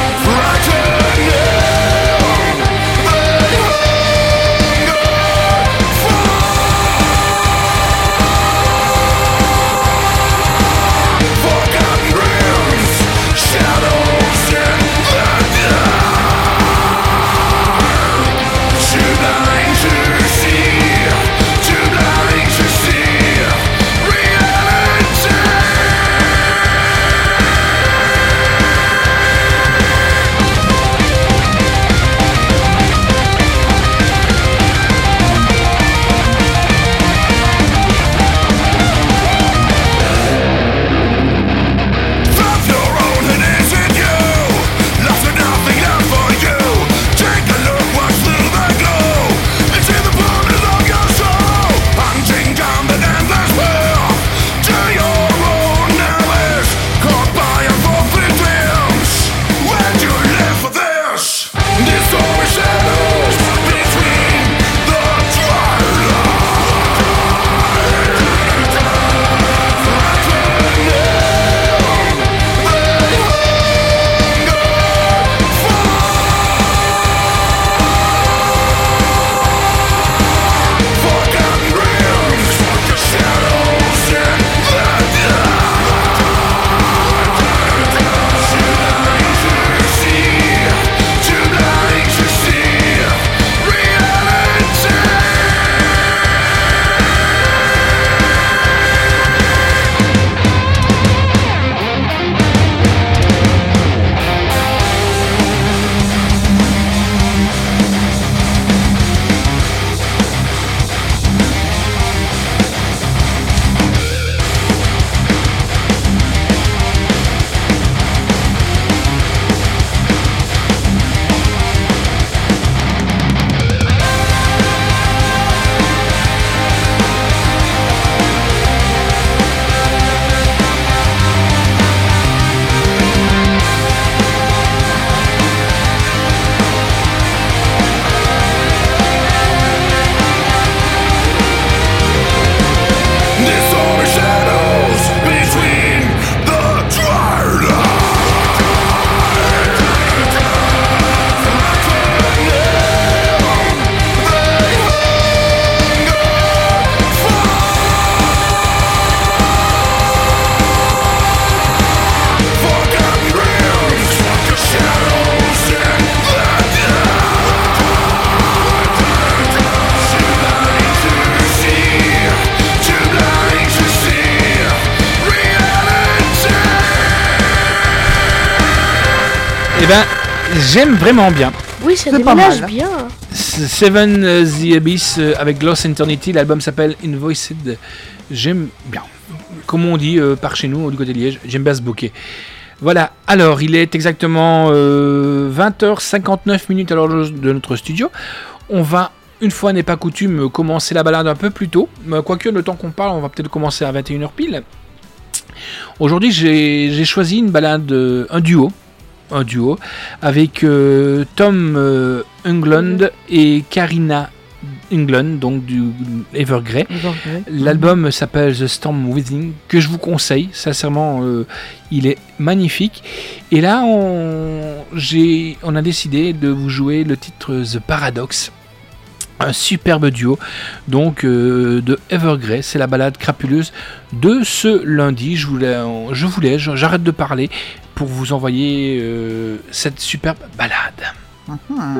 Eh ben, j'aime vraiment bien. Oui, ça C'est pas déménage mal. bien. Seven euh, the Abyss euh, avec Lost Eternity, l'album s'appelle Invoiced. J'aime bien. Comme on dit euh, par chez nous, du côté de Liège, j'aime bien ce bouquet. Voilà, alors il est exactement euh, vingt heures cinquante-neuf minutes à l'heure de notre studio. On va, une fois n'est pas coutume, commencer la balade un peu plus tôt. Quoique, le temps qu'on parle, on va peut-être commencer à vingt et une heures pile. Aujourd'hui, j'ai, j'ai choisi une balade, euh, un duo. Un duo avec euh, Tom euh, Englund et Karina Englund, donc du Evergrey. Evergrey. L'album s'appelle The Storm Within, que je vous conseille, sincèrement, euh, il est magnifique. Et là, on, j'ai, on a décidé de vous jouer le titre The Paradox, un superbe duo donc euh, de Evergrey. C'est la balade crapuleuse de ce lundi. Je voulais, je voulais, j'arrête de parler pour vous envoyer euh, cette superbe balade. Mhm.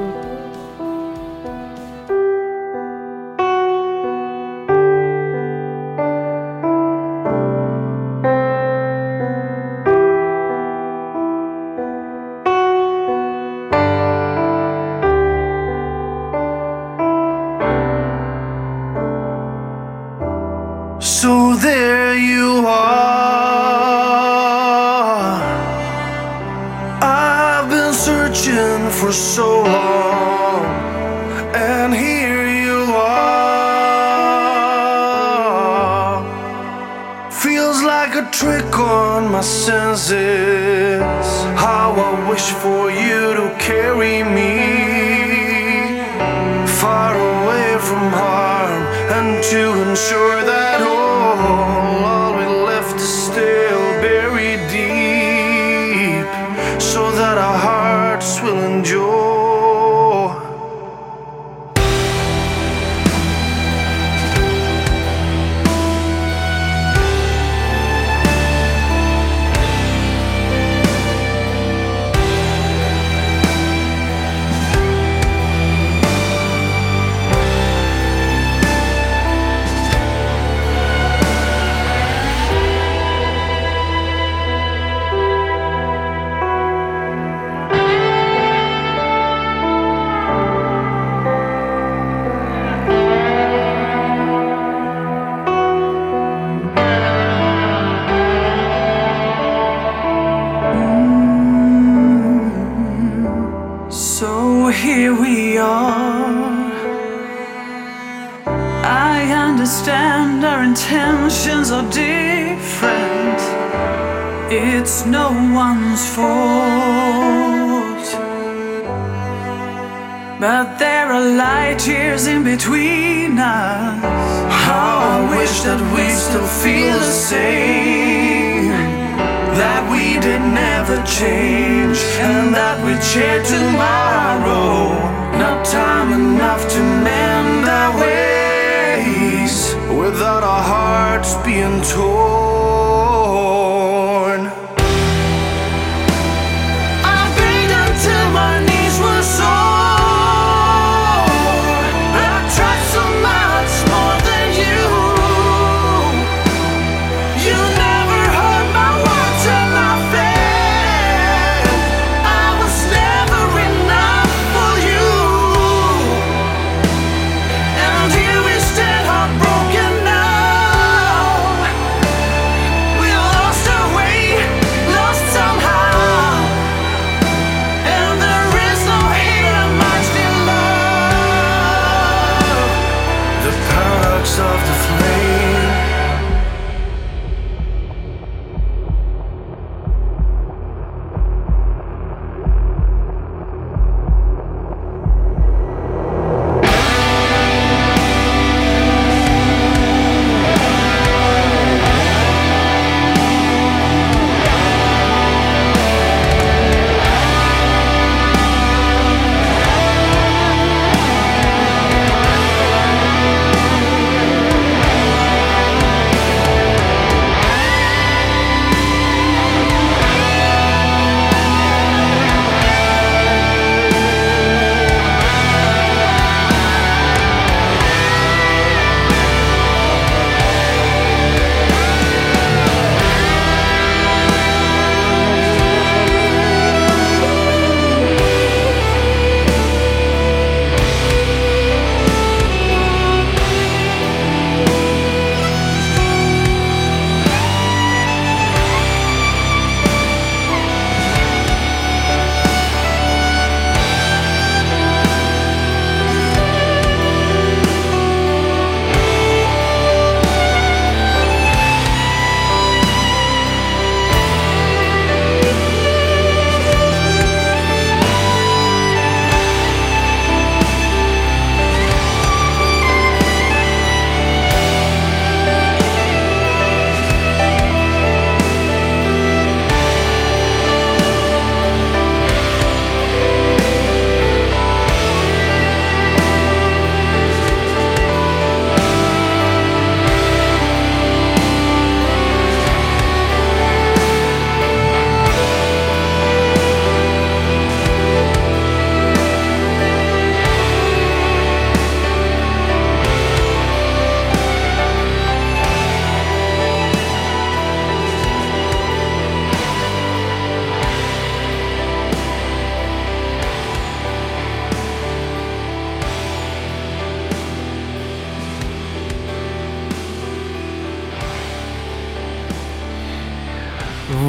So there you are. I've been searching for so long, and here you are. Feels like a trick on my senses. How I wish for you to carry me far away from harm, and to ensure that all, all we left is still buried deep, so that our hearts will endure. So here we are. I understand our intentions are different. It's no one's fault, but there are light years in between us. How I wish that we still feel the same, that we did never change, and that we'd share tomorrow. Not time enough to mend our ways without our hearts being torn. I begged until my knees were sore. I tried so much more than you. You never heard my words and I failed. I was never enough for you. And here we stand heartbroken now. We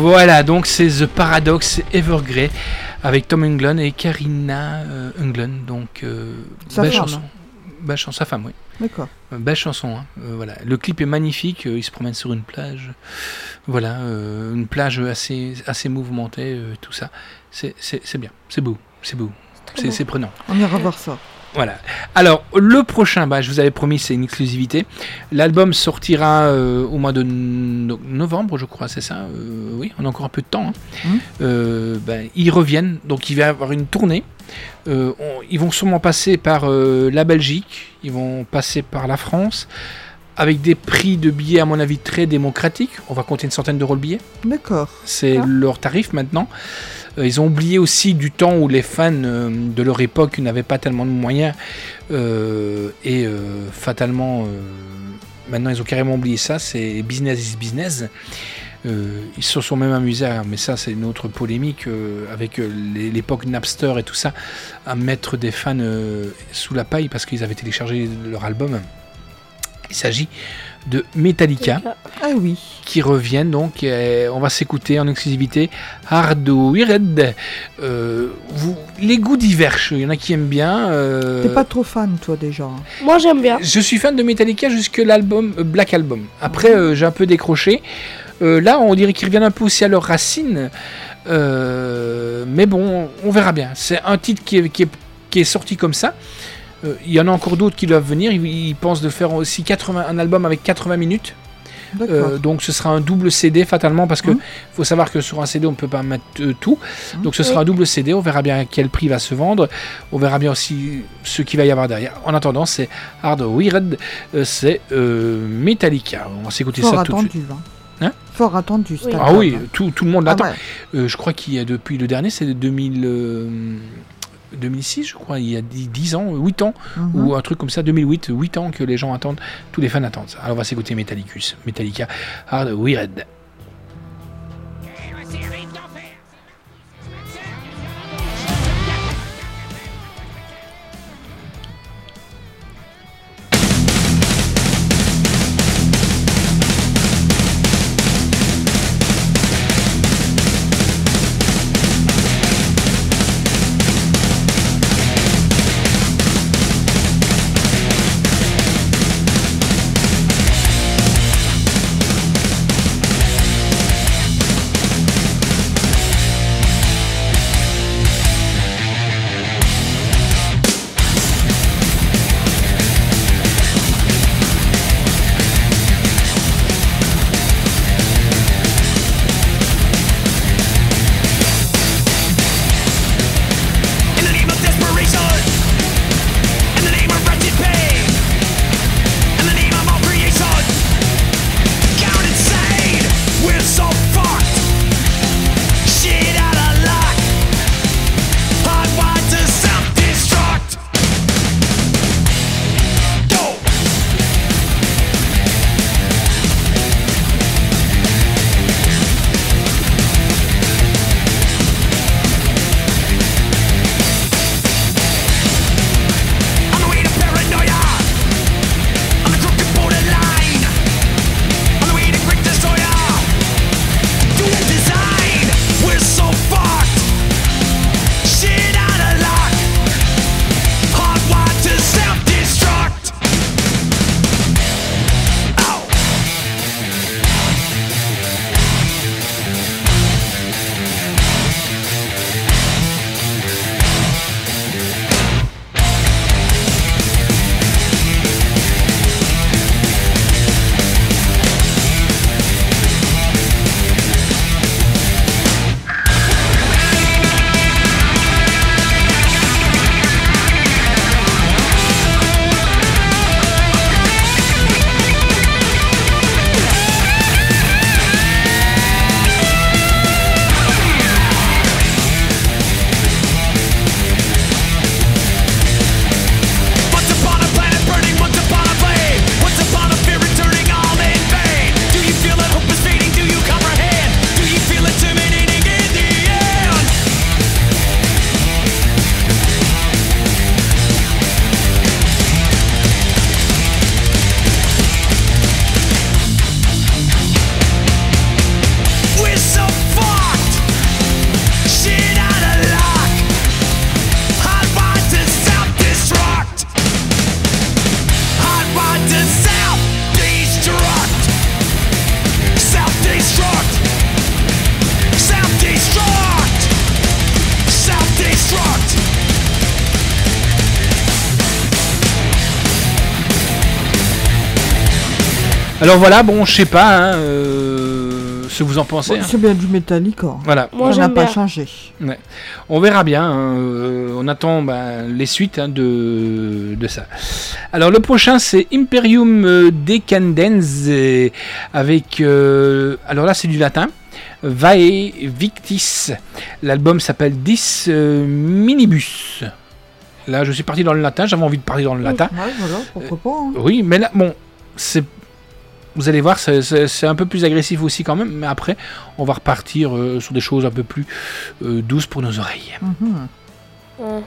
Voilà, donc c'est The Paradox Evergrey avec Tom Englund et Karina euh, Englund. Donc, euh, Sa belle femme, chanson. Belle chanson, sa femme, oui. D'accord. Euh, Belle chanson, hein. Euh, voilà. Le clip est magnifique, euh, il se promène sur une plage. Voilà, euh, une plage assez, assez mouvementée, euh, tout ça. C'est, c'est, c'est bien, c'est beau, c'est beau, très c'est, beau. c'est prenant. On ira voir ça. Voilà. Alors, le prochain, bah, je vous avais promis, c'est une exclusivité. L'album sortira euh, au mois de no- novembre, je crois, c'est ça Euh, Oui, on a encore un peu de temps. hein. Mhm. Euh, bah, ils reviennent, donc il va y avoir une tournée. Euh, on- ils vont sûrement passer par euh, la Belgique, ils vont passer par la France, avec des prix de billets, à mon avis, très démocratiques. On va compter une centaine d'euros le billet. D'accord. C'est Ah. leur tarif maintenant. Euh, ils ont oublié aussi du temps où les fans euh, de leur époque n'avaient pas tellement de moyens euh, et euh, fatalement euh, maintenant ils ont carrément oublié ça. C'est business is business. Euh, ils se sont même amusés, à, mais ça c'est une autre polémique euh, avec euh, les- l'époque Napster et tout ça, à mettre des fans euh, sous la paille parce qu'ils avaient téléchargé leur album. Il s'agit de Metallica Ah oui. qui reviennent donc. euh, on va s'écouter en exclusivité Hardwired. Euh, vous, les goûts divergent. Il y en a qui aiment bien. euh, T'es pas trop fan, toi, déjà. hein. Moi, j'aime bien. Je suis fan de Metallica jusque l'album euh, Black Album. Après, euh, j'ai un peu décroché. Euh, là, on dirait qu'ils reviennent un peu aussi à leurs racines. Euh, mais bon, on verra bien. C'est un titre qui est, qui est, qui est sorti comme ça. Euh, Il y en a encore d'autres qui doivent venir. Ils, ils pensent de faire aussi quatre-vingts, un album avec quatre-vingts minutes. D'accord. Euh, donc ce sera un double C D fatalement parce que Mhm. faut savoir que sur un C D on ne peut pas mettre euh, tout. Mhm. Donc ce sera un double C D. On verra bien à quel prix va se vendre. On verra bien aussi ce qu'il va y avoir derrière. En attendant, c'est Hardwired, euh, c'est euh, Metallica. On va s'écouter Fort ça tout de suite. attendu. Hein. Hein Fort attendu. cet Oui. Ah album, oui, hein. tout, tout le monde Ah l'attend. ouais. Euh, je crois qu'il y a depuis le dernier, c'est deux mille, euh, deux mille six, je crois, il y a dix dix ans, huit ans, Mhm. ou un truc comme ça, deux mille huit, huit ans que les gens attendent, tous les fans attendent ça. Alors on va s'écouter Metallicus, Metallica, Hardwired. Thank Alors voilà, bon, je sais pas, hein, euh, ce que vous en pensez. Bon, hein. c'est bien du Metallica. Voilà. Moi, Ça n'a j'aime pas bien. changé. Ouais. On verra bien. hein, euh, on attend bah, les suites hein, de, de ça. Alors le prochain c'est Imperium euh, Decadens euh, avec. euh, alors là c'est du latin. Vae Victis. L'album s'appelle Dis euh, Minibus. Là je suis parti dans le latin. J'avais envie de parler dans le latin. Ouais, voilà, pourquoi pas. hein. Oui, mais là bon, c'est. Vous allez voir, c'est, c'est- c'est un peu plus agressif aussi quand même, mais après, on va repartir euh, sur des choses un peu plus euh, douces pour nos oreilles. Mhm. Mhm.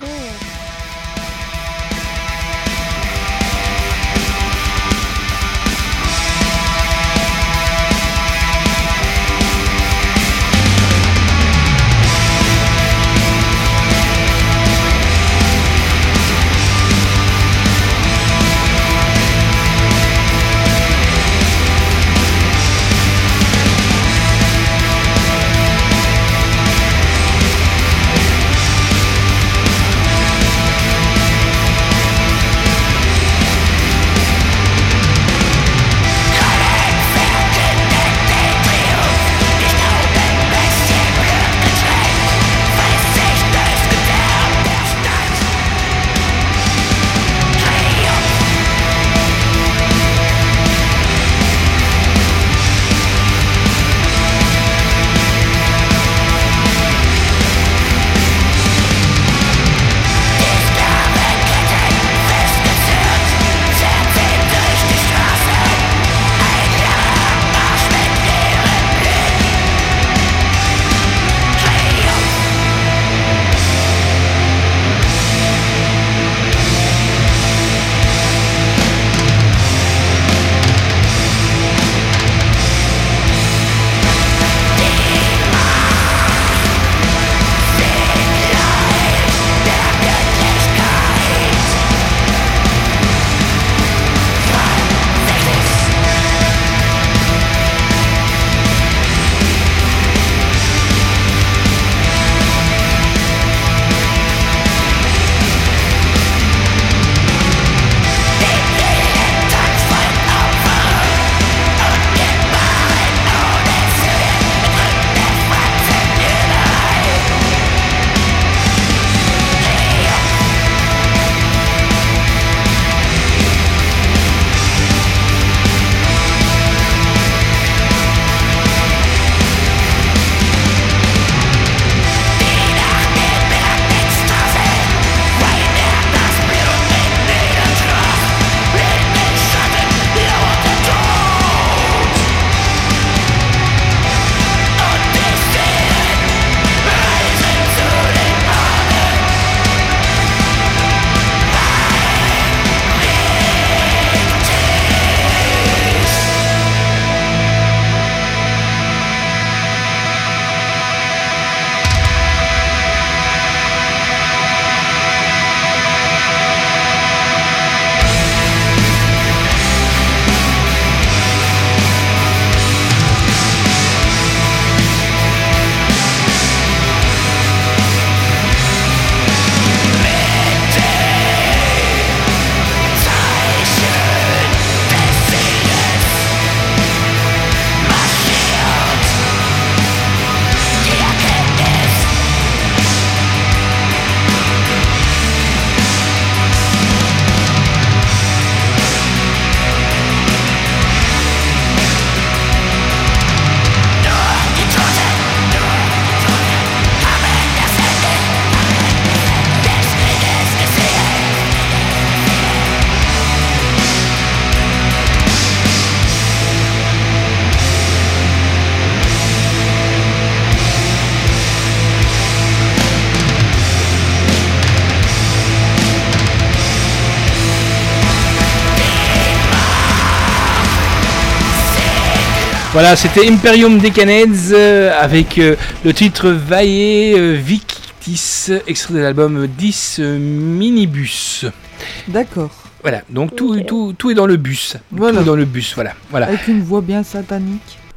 Voilà, c'était Imperium Decadens euh, avec euh, le titre Vae euh, Victis, extrait de l'album dix euh, Minibus. D'accord. Voilà, donc tout, Ok. tout, tout est dans le bus. Voilà. Tout est dans le bus, voilà. voilà. Avec une voix bien satanique.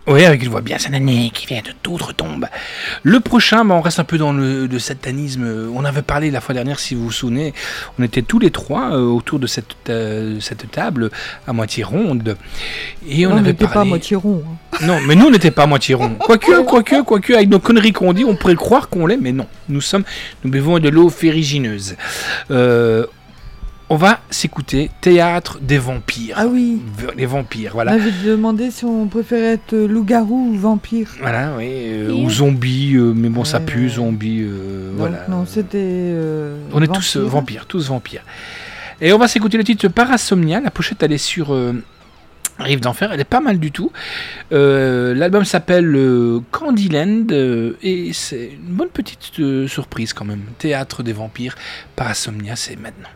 Oui, avec une voix bien sananée qui vient de d'outre-tombe. Le prochain, bah, on reste un peu dans le, le satanisme. On avait parlé la fois dernière, si vous vous souvenez, on était tous les trois euh, autour de cette, euh, cette table à moitié ronde. Et on, on avait n'était parlé... pas à moitié rond. hein. Non, mais nous, on n'était pas à moitié rond. Quoique, quoique, quoique, avec nos conneries qu'on dit, on pourrait croire qu'on l'est, mais non. Nous sommes, nous buvons de l'eau ferrugineuse. Euh, on va s'écouter Théâtre des vampires. Ah oui. Les vampires, On voilà. m'avait demandé si on préférait être euh, loup-garou ou vampire. Voilà, oui. euh, Et- ou zombie, euh, mais bon, ça Ouais, pue, ouais. zombie, euh, Non, voilà. non, c'était. euh, On est tous euh, vampire. vampires, tous vampires. Et on va s'écouter le titre Parasomnia. La pochette, elle est sur euh, Rive d'Enfer. Elle est pas mal du tout. Euh, L'album s'appelle euh, Candyland. euh, et c'est une bonne petite euh, surprise quand même. Théâtre des vampires. Parasomnia, c'est maintenant.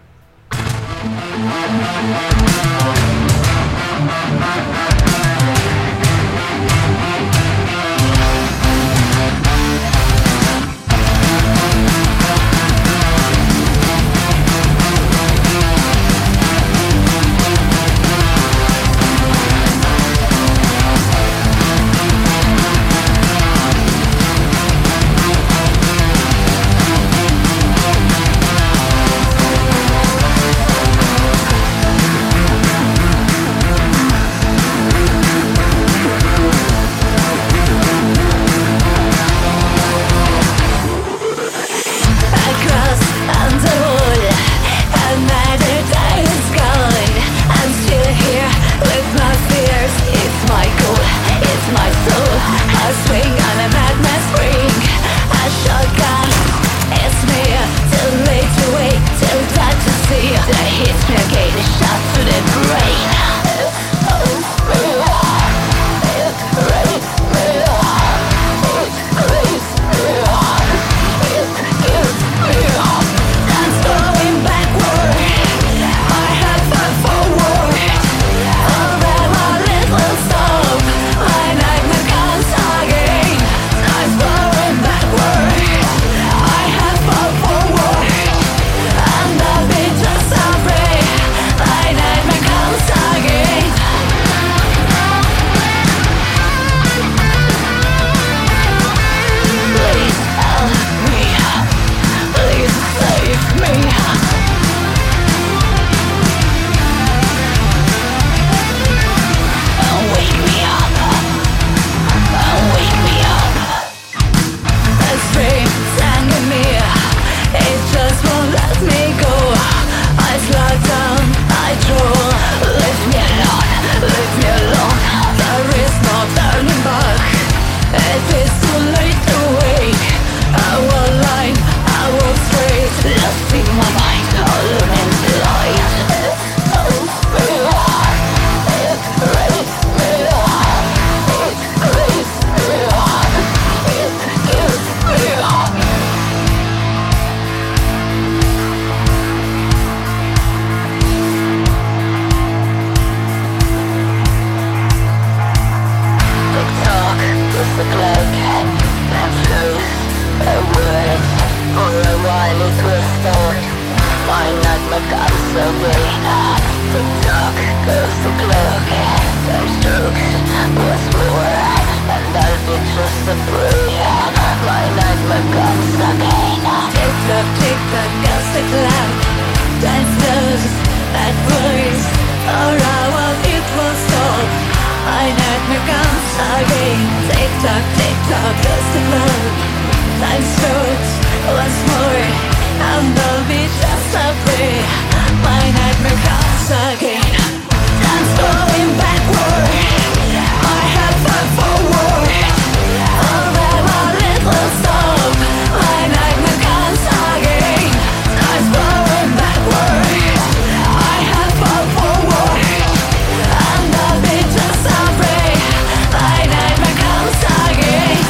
Across the wall, another day is gone. I'm still here with my fears. It's my goal, it's my soul. I swing on a madness ring. A shotgun, it's me. Too late to wait, too dark to see. The hit brigade is shot to the brain. Dance going backward. I have fought forward. Although a little stop, my nightmare comes again. Dance going backward. I have fought forward. And the beat just a break. My nightmare comes again. Please help me. Please save me. Oh, wake me up. Oh, wake me up. The stream sang in me. It just won't let me go. I slow down, I draw. Leave me alone, leave me alone. There is no turning back. It is too late to wake. I will line, I will straight. Losing my mind, alone in the light. Tick-tock, with the clock, and flows away. For a while it will start. My nightmare comes again. Tick-tock, goes the clock. Time strokes once more, and I'll be just a prey. My nightmare comes again. Tick-tock, tick-tock, goes the clock. Time slows at voice. For a while it will stop. My nightmare comes again. Tick-tock, tick-tock, goes the clock. Time strokes once more, and I'll be just a prey. My nightmare comes again. Time's going backward. I have fought forward. Although a little stop, my nightmare comes again. Time's going backward. I have fought forward. And I'll be just a prey. My nightmare comes again.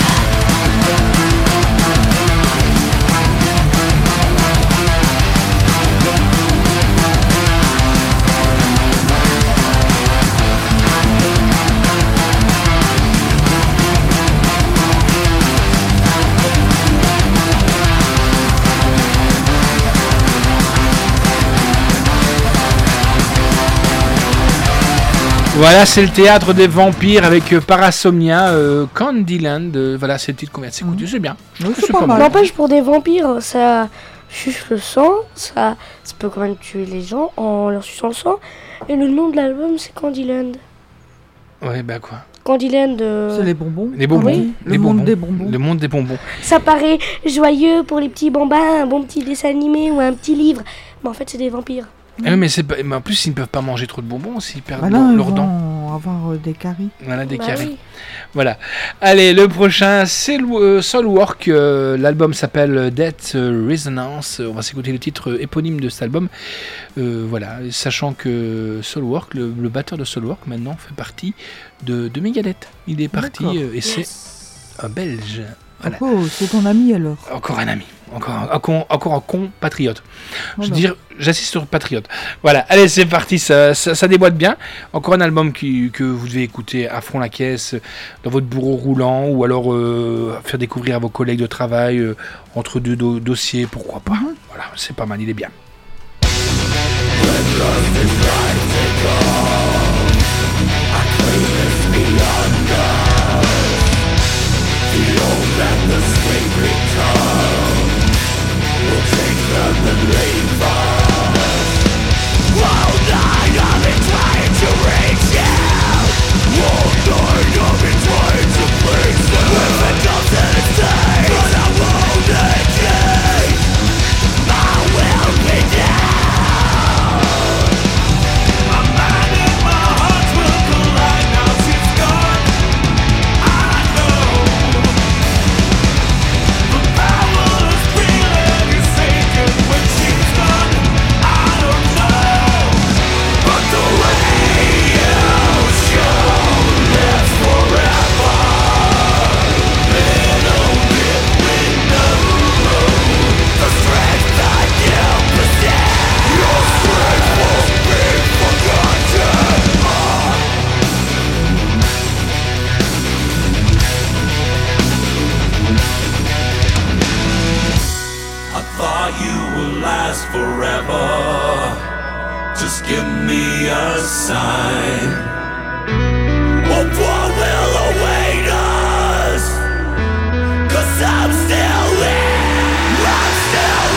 Voilà, c'est le théâtre des vampires avec euh, Parasomnia, euh, Candyland. Euh, voilà, c'est le titre qu'on vient de s'écouter. C'est bien. Oui, c'est pas mal. N'empêche, pour des vampires, ça suce le sang, ça, ça peut quand même tuer les gens en leur suçant le sang. Et le nom de l'album, c'est Candyland. Ouais, bah quoi. Candyland. euh, C'est les bonbons. Les bonbons. Oui. Les Le monde bonbons. des bonbons. Le monde des bonbons. Ça paraît joyeux pour les petits bambins, un bon petit dessin animé ou un petit livre. Mais en fait, c'est des vampires. Ah oui, mais, c'est pas... mais en plus, ils ne peuvent pas manger trop de bonbons s'ils perdent Bah leur- non, ils leurs dents. vont avoir euh, des caries. Voilà, des Bah carrés. oui. Voilà. Allez, le prochain, c'est le, euh, Soulwork. Euh, L'album s'appelle Death Resonance. On va s'écouter le titre euh, éponyme de cet album. Euh, voilà, sachant que Soulwork, le, le batteur de Soulwork, maintenant fait partie de, de Megadeth. Il est parti D'accord. euh, et c'est un Belge. Voilà. Oh, c'est ton ami alors. Encore un ami. Encore un, un con- encore un compatriote. Je veux Voilà. dire, j'insiste sur patriote. Voilà, allez, c'est parti, ça, ça, ça déboîte bien. Encore un album qui, que vous devez écouter à fond la caisse, dans votre bureau roulant, ou alors euh, faire découvrir à vos collègues de travail, euh, entre deux do- dossiers, pourquoi pas. Voilà, c'est pas mal, il est bien. I thought you would last forever. Just give me a sign of what will await us. Cause I'm still here. I'm still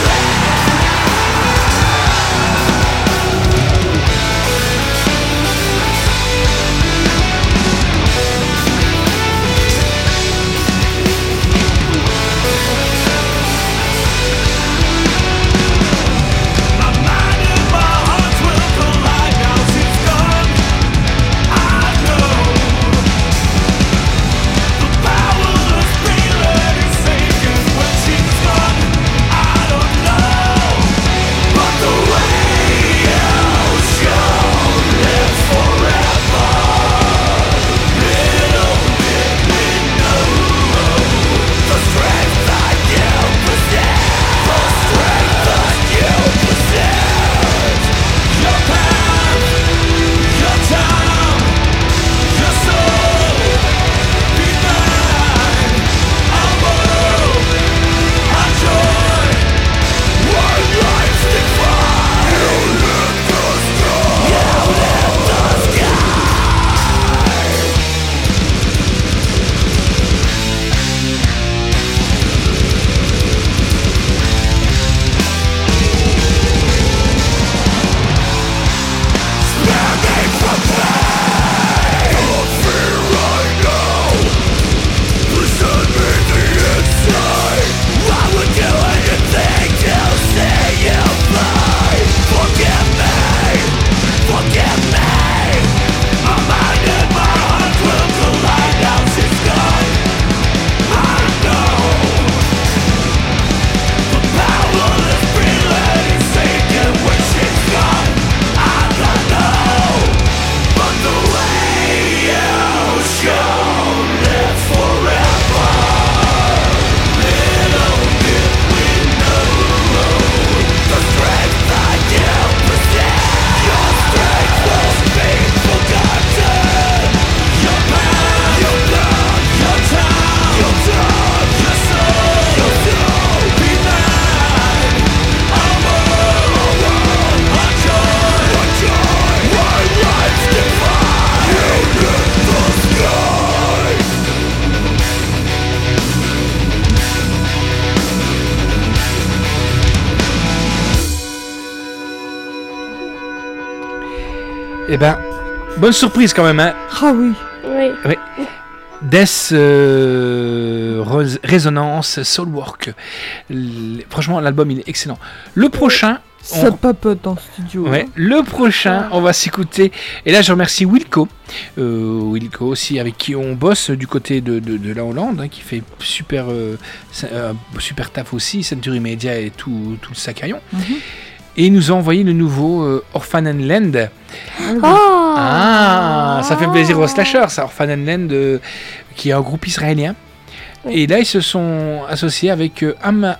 Eh ben, bonne surprise quand même, hein. Ah oui. Oui. Oui. Death euh, Res- Resonance Soulwork. L- Franchement, l'album il est excellent. Le prochain, Ça on- papote en studio. ouais, hein. le prochain, on va s'écouter. Et là, je remercie Wilco, euh, Wilco aussi avec qui on bosse du côté de, de, de la Hollande, hein, qui fait super euh, ça- euh, super taf aussi, Century Media et tout tout le sacaillon. Mhm. Et il nous a envoyé le nouveau euh, Orphan and Land. Oh Ah, ça fait plaisir aux slashers, ça, Orphan and Land, euh, qui est un groupe israélien. Oui. Et là, ils se sont associés avec euh, Am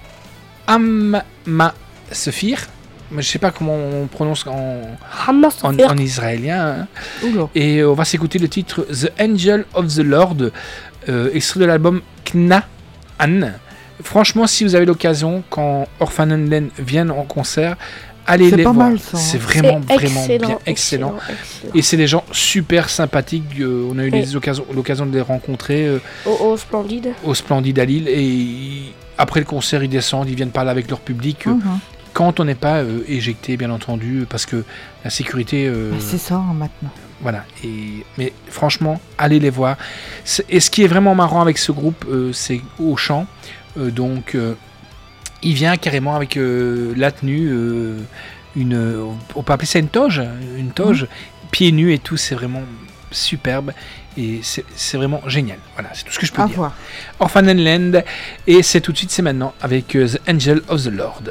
Amma Sephir. Mais je sais pas comment on prononce en, Hamas en, Sophir. en israélien. hein. Oula. Et euh, on va s'écouter le titre The Angel of the Lord, euh, extrait de l'album Kna'an. Franchement, si vous avez l'occasion, quand Orphan and Land viennent en concert, allez C'est les pas voir. mal, ça, hein. C'est vraiment, C'est vraiment excellent, bien excellent. excellent. Et c'est des gens super sympathiques. euh, on a eu Oui. les occasions- l'occasion de les rencontrer euh, Oh, oh, splendide. au Splendide à Lille. Et ils- après le concert, ils descendent, ils viennent parler avec leur public. euh, Mhm. Quand on n'est pas euh, éjecté, bien entendu, parce que la sécurité. euh, Mais c'est ça hein, maintenant. voilà. Et, mais franchement, allez les voir. C'est- Et ce qui est vraiment marrant avec ce groupe, euh, c'est au chant. Euh, donc, euh, il vient carrément avec euh, la tenue, euh, une, euh, on peut appeler ça une toge, une toge, pieds nus et tout. C'est vraiment superbe et c'est c'est vraiment génial. Voilà, c'est tout ce que je peux À dire. voir. Orphan and Land, et c'est tout de suite, c'est maintenant avec euh, The Angel of the Lord.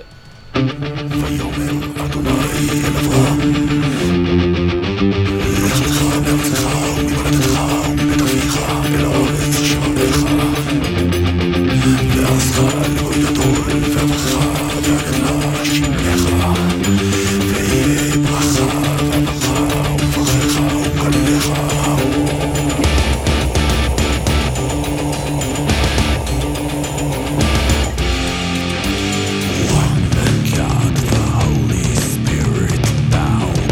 One God, the Holy Spirit, bow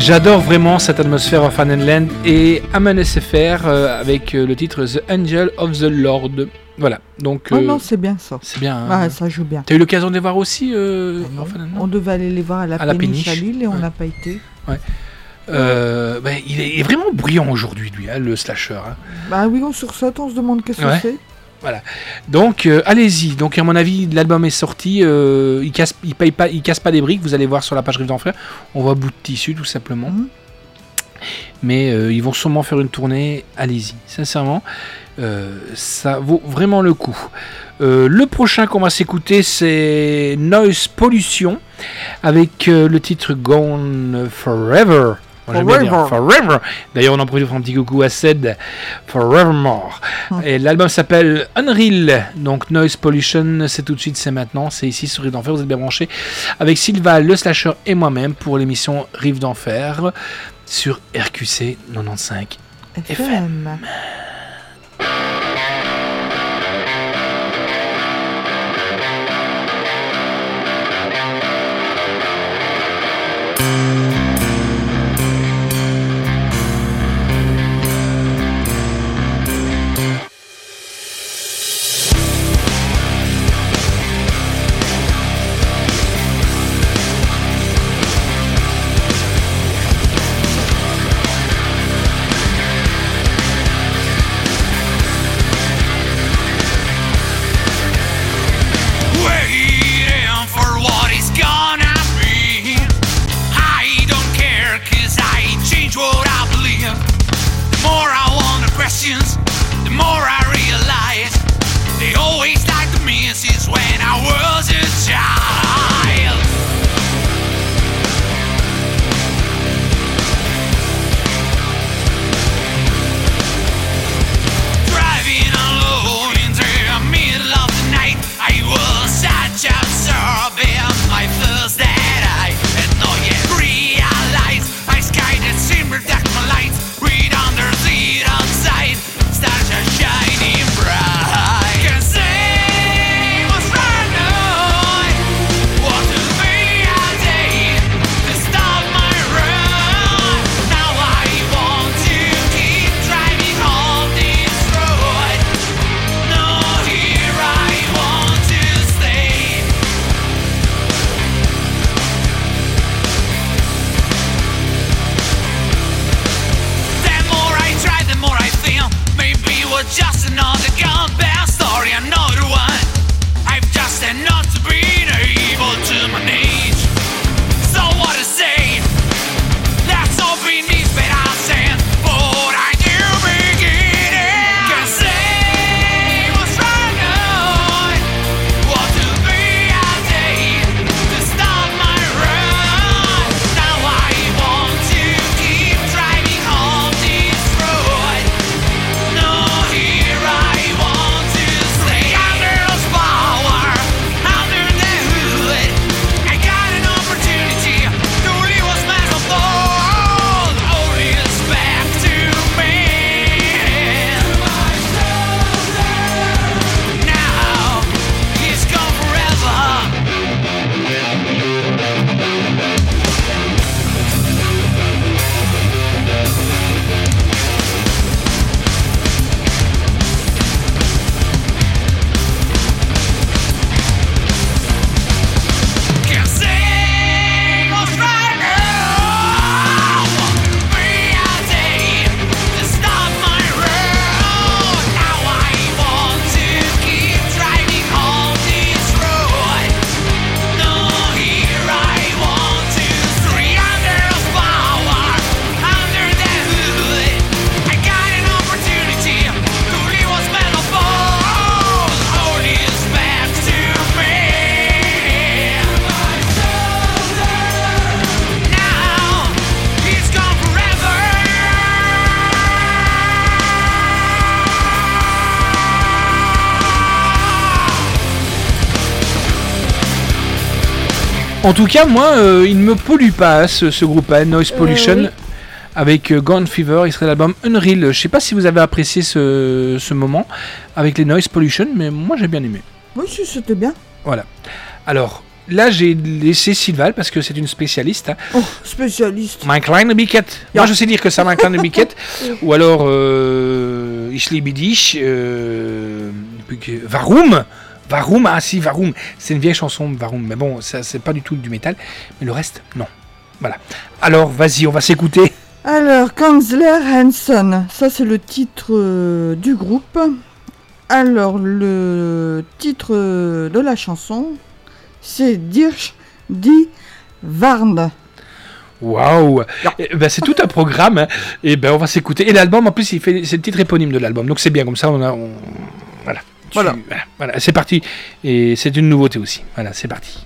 J'adore vraiment cette atmosphère of an Land et Amen S F R euh, avec euh, le titre The Angel of the Lord. Voilà, donc... Oh euh, non, c'est bien ça. C'est bien. Hein. Ouais, ça joue bien. T'as eu l'occasion de les voir aussi euh, Ah non, Orphan and Land on devait aller les voir à la, À la péniche, péniche. à Lille et on Ouais. n'a pas été. Ouais. Euh, bah, il, est, il est vraiment bruyant aujourd'hui, lui, hein, le slasher. Hein. Bah oui, on sursaute, on se demande qu'est-ce Ouais. que c'est. Voilà. Donc, euh, allez-y. Donc, à mon avis, l'album est sorti. Euh, il casse, il paye pas, il casse pas des briques. Vous allez voir sur la page Rive d'Enfer. On voit bout de tissu, tout simplement. Mhm. Mais euh, ils vont sûrement faire une tournée. Allez-y. Sincèrement, euh, ça vaut vraiment le coup. Euh, le prochain qu'on va s'écouter, c'est Noise Pollution avec euh, le titre Gone Forever. Moi, j'aime bien dire Forever. D'ailleurs, on en profite pour un petit coucou à Ced. Forevermore. Et l'album s'appelle Unreal. Donc, Noise Pollution, c'est tout de suite, c'est maintenant. C'est ici sur Rive d'Enfer. Vous êtes bien branchés avec Sylva, le slasher et moi-même pour l'émission Rive d'Enfer sur R Q C quatre-vingt-quinze F M. Waiting for what is gonna be. I don't care, cause I change what I believe. The more I wonder questions, the more I realize they always like the misses when I was a child. Driving alone in the middle of the night, I was such absorbed in my first that I had not yet realized I sky that simmer dark my lights read under the outside stars are shining bright. Can say what's right now, what to be a day to stop my run. Now I want to keep driving on this road. No, here I want to stay. The more I try, the more I feel maybe it was just another gone bad story, another one I've just had not been able to manage. So what to say? Let's open this bed I'll send, but I do begin it. Can say what's right now, what to be a day to stop my run. Now I want to keep driving on this road. No, here I want to stay under those power, under the hood. I got an opportunity to leave what's meant of gold. Only is back to me. Now he's gone forever. Can't say what's right now. Want to be a day to stop my road. Now I want to keep driving on this road. No, here I want to stay under the power, under the hood. I got an opportunity to leave what's meant of gold. All is back to me. Now he's gone forever. En tout cas, moi, euh, il ne me pollue pas hein, ce, ce groupe, hein, Noise Pollution, oui. avec euh, Gone Fever. Il serait l'album Unreal. Je sais pas si vous avez apprécié ce, ce moment avec les Noise Pollution, mais moi j'ai bien aimé. Oui, si, c'était bien. Voilà. Alors, là, j'ai laissé Sylval parce que c'est une spécialiste. Hein. Oh, spécialiste. Mein kleine Biquette. Ja. Moi, je sais dire que ça, Mein kleine Biquette. Ou alors, euh, Ich liebe dich. Euh, Warum Warum Ah si, Warum. C'est une vieille chanson, Warum. Mais bon, ça, c'est pas du tout du métal. Mais le reste, non. Voilà. Alors, vas-y, on va s'écouter. Alors, Kanzler Hanson, ça c'est le titre euh, du groupe. Alors, le titre euh, de la chanson, c'est Dirch die Warn. Waouh, eh ben, c'est tout un programme. Hein. Et ben on va s'écouter. Et l'album, en plus, il fait, c'est le titre éponyme de l'album. Donc c'est bien comme ça. On a, on... Voilà. Tu... Voilà. voilà. Voilà, c'est parti. Et c'est une nouveauté aussi. Voilà, c'est parti.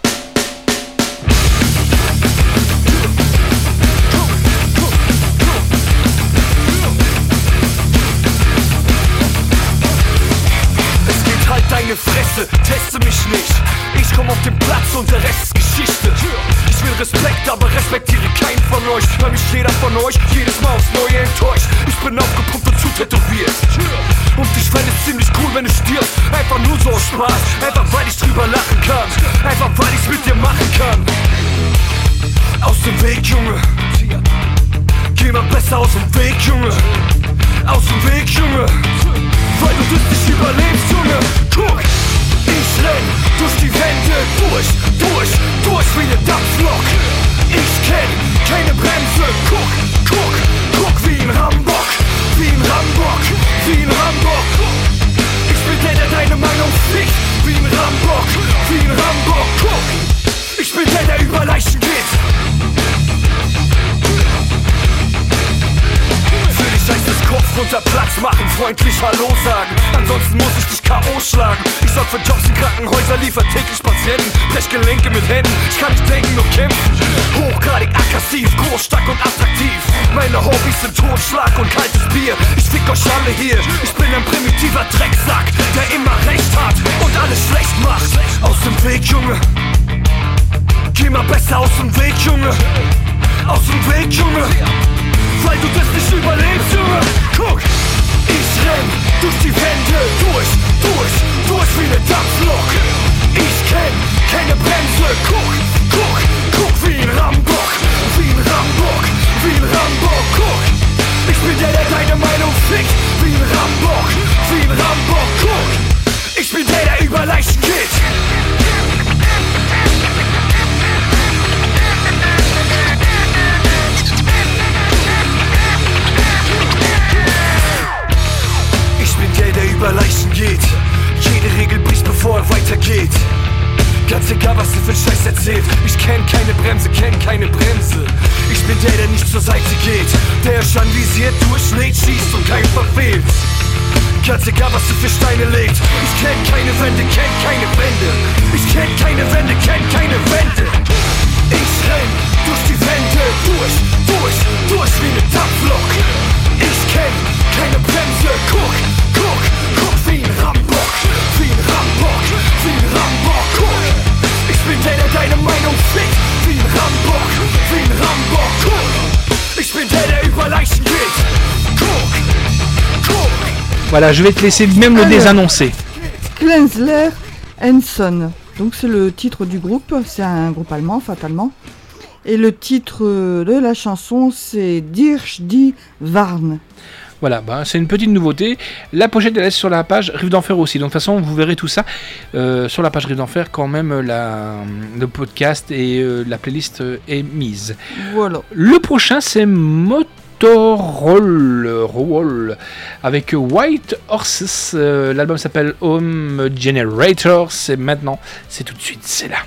Deine Fresse, teste mich nicht. Ich komm auf den Platz und der Rest ist Geschichte. Ich will Respekt, aber respektiere keinen von euch, weil mich jeder von euch jedes Mal aufs Neue enttäuscht. Ich bin aufgepumpt und zu tätowiert. Und ich fände es ziemlich cool, wenn du stirbst. Einfach nur so aus Spaß, einfach weil ich drüber lachen kann. Einfach weil ich's mit dir machen kann. Aus dem Weg, Junge. Geh mal besser aus dem Weg, Junge. Aus dem Weg, Junge. Weil du das nicht überlebst, Junge. Guck, ich renn durch die Wände, durch, durch, durch wie ne Dampflok. Ich kenn keine Bremse, guck, guck, guck wie in Hamburg, wie in Hamburg, wie in Hamburg. Ich bin der, der deine Meinung fickt, wie in Hamburg, wie in Hamburg, guck. Ich bin der, der über Leichen geht. Für dich heißt es Kopf runter, Platz machen, freundlich Hallo sagen. Ansonsten muss ich dich K O schlagen. Ich sorg für Jobs in Krankenhäuser, liefert täglich Patienten. Brech Gelenke mit Händen, ich kann nicht denken, nur kämpfen. Hochgradig aggressiv, groß, stark und attraktiv. Meine Hobbys sind Totschlag und kaltes Bier. Ich fick euch alle hier, ich bin ein primitiver Drecksack, der immer recht hat und alles schlecht macht. Aus dem Weg, Junge. Geh mal besser aus dem Weg, Junge. Aus dem Weg, Junge. Weil du das nicht überlebst, Junge. Guck, ich renn durch die Wände, durch, durch, durch wie ne Dampflok. Ich kenn keine Bremse, guck, guck, guck wie in Hamburg, wie in Hamburg, wie in Hamburg, guck. Ich bin der, der deine Meinung fickt, wie in Hamburg, wie in Hamburg, guck. Ich bin der, der über Leichen geht. Über Leichen geht. Jede Regel bricht, bevor er weitergeht. Ganz egal, was ihr für Scheiß erzählt. Ich kenn keine Bremse, kenn keine Bremse. Ich bin der, der nicht zur Seite geht. Der schon visiert, durchschlägt, schießt und keinen verfehlt. Ganz egal, was ihr für Steine legt. Ich kenn keine Wände, kenn keine Wände. Ich kenn keine Wände, kenn keine Wände. Ich renn durch die Wände, durch, durch, durch wie ne Dampflok. Ich kenn keine Bremse, guck, guck, guck wie in Hamburg, wie in Hamburg, wie in Hamburg, guck. Ich bin der, der deine Meinung fickt, wie in Hamburg, wie in Hamburg, guck. Ich bin der, der über Leichen geht, guck, guck. Voilà, je vais te laisser même le désannoncer. Kanzler Hanson, donc c'est le titre du groupe, c'est un groupe allemand, fatalement. Et le titre de la chanson, c'est Dirch die Warn. Voilà, bah, c'est une petite nouveauté. La pochette elle est sur la page Rive d'Enfer aussi. Donc de toute façon, vous verrez tout ça euh, sur la page Rive d'Enfer quand même la, le podcast et euh, la playlist euh, est mise. Voilà. Le prochain, c'est Motorroll avec White Horses. Euh, l'album s'appelle Home Generator. C'est maintenant, c'est tout de suite, c'est là.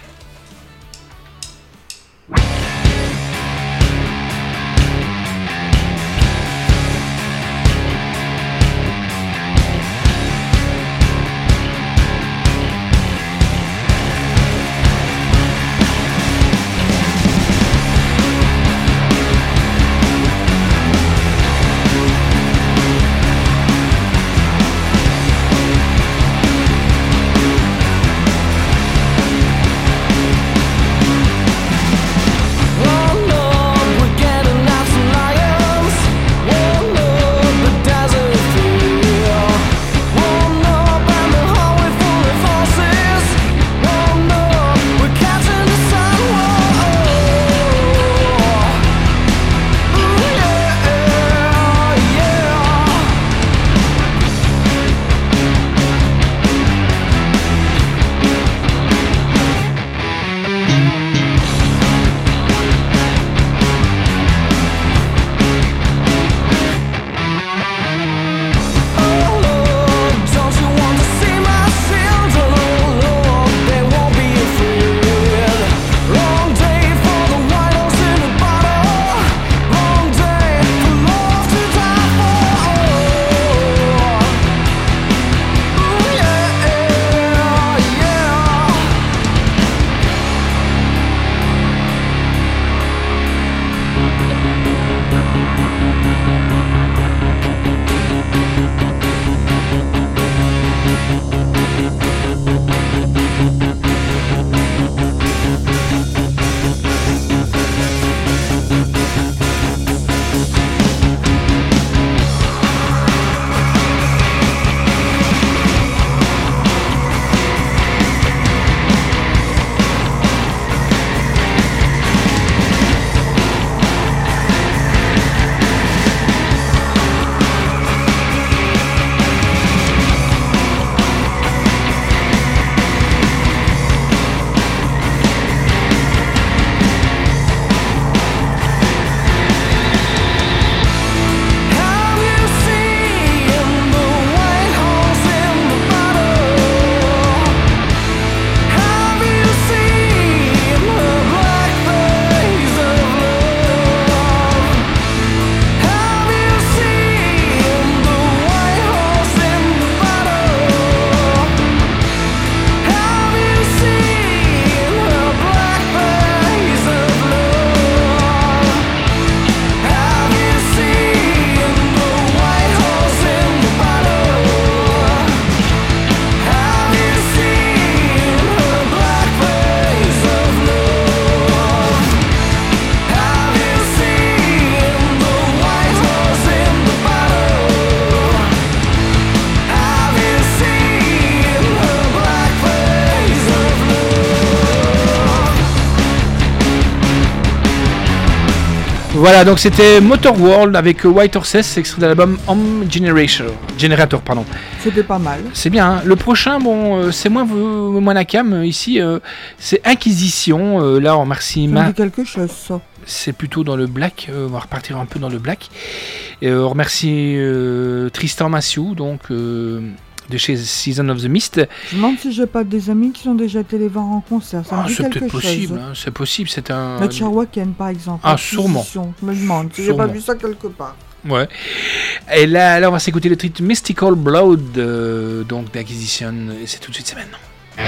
Voilà, donc c'était Motor World avec White Horses, extrait de l'album Home Generator. Generator, pardon. C'était pas mal. C'est bien. Hein. Le prochain, bon, euh, c'est moins moins la cam euh, ici. Euh, c'est Inquisition. Euh, là, on remercie Ça Ma. me dit quelque chose, ça. C'est plutôt dans le black. Euh, on va repartir un peu dans le black. Et, euh, on remercie euh, Tristan Massieu, donc. Euh, de chez Season of the Mist. Je me demande si j'ai pas des amis qui ont déjà été les voir en concert. Ça Ah, me dit c'est quelque peut-être chose. possible, hein, c'est possible. C'est un. Le Cherwaken, par exemple. Ah, Inquisition. sûrement. Je me demande si j'ai Sûrement. pas vu ça quelque part. Ouais. Et là, là, on va s'écouter le titre Mystical Blood, euh, donc d'Acquisition. Et c'est tout de suite, c'est maintenant.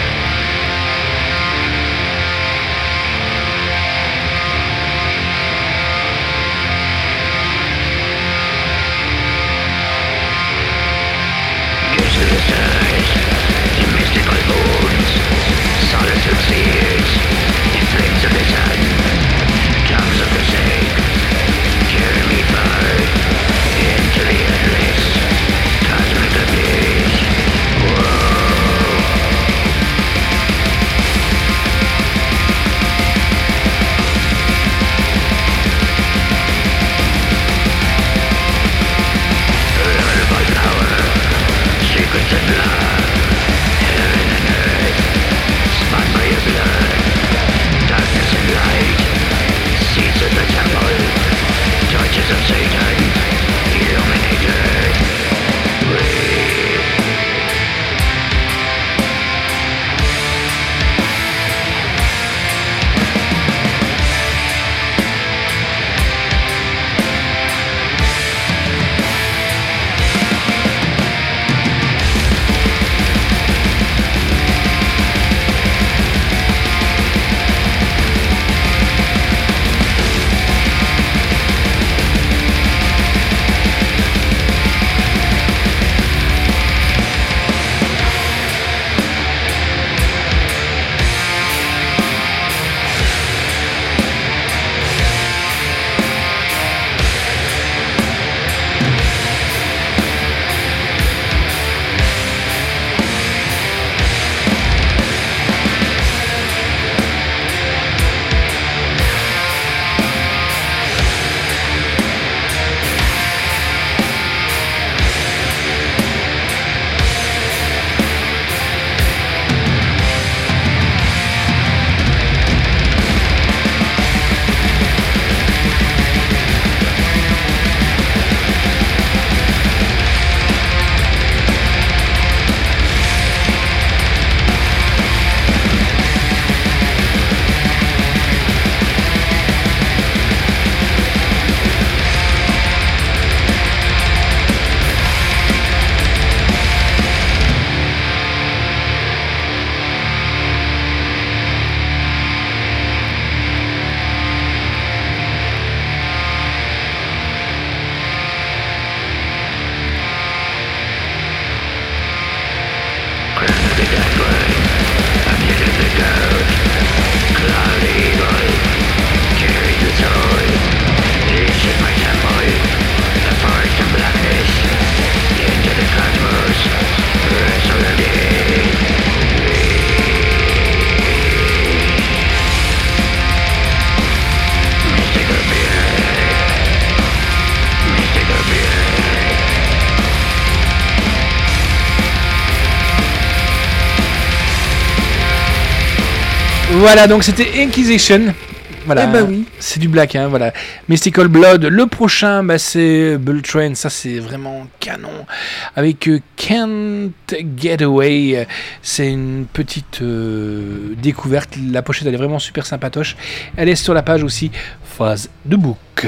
Voilà, donc c'était Inquisition. Voilà, Eh ben oui. C'est du black, hein, voilà. Mystical Blood. Le prochain, bah, c'est Bull Train. Ça, c'est vraiment canon. Avec euh, Can't Get Away. C'est une petite euh, découverte. La pochette, elle est vraiment super sympatoche. Elle est sur la page aussi. Phase de book.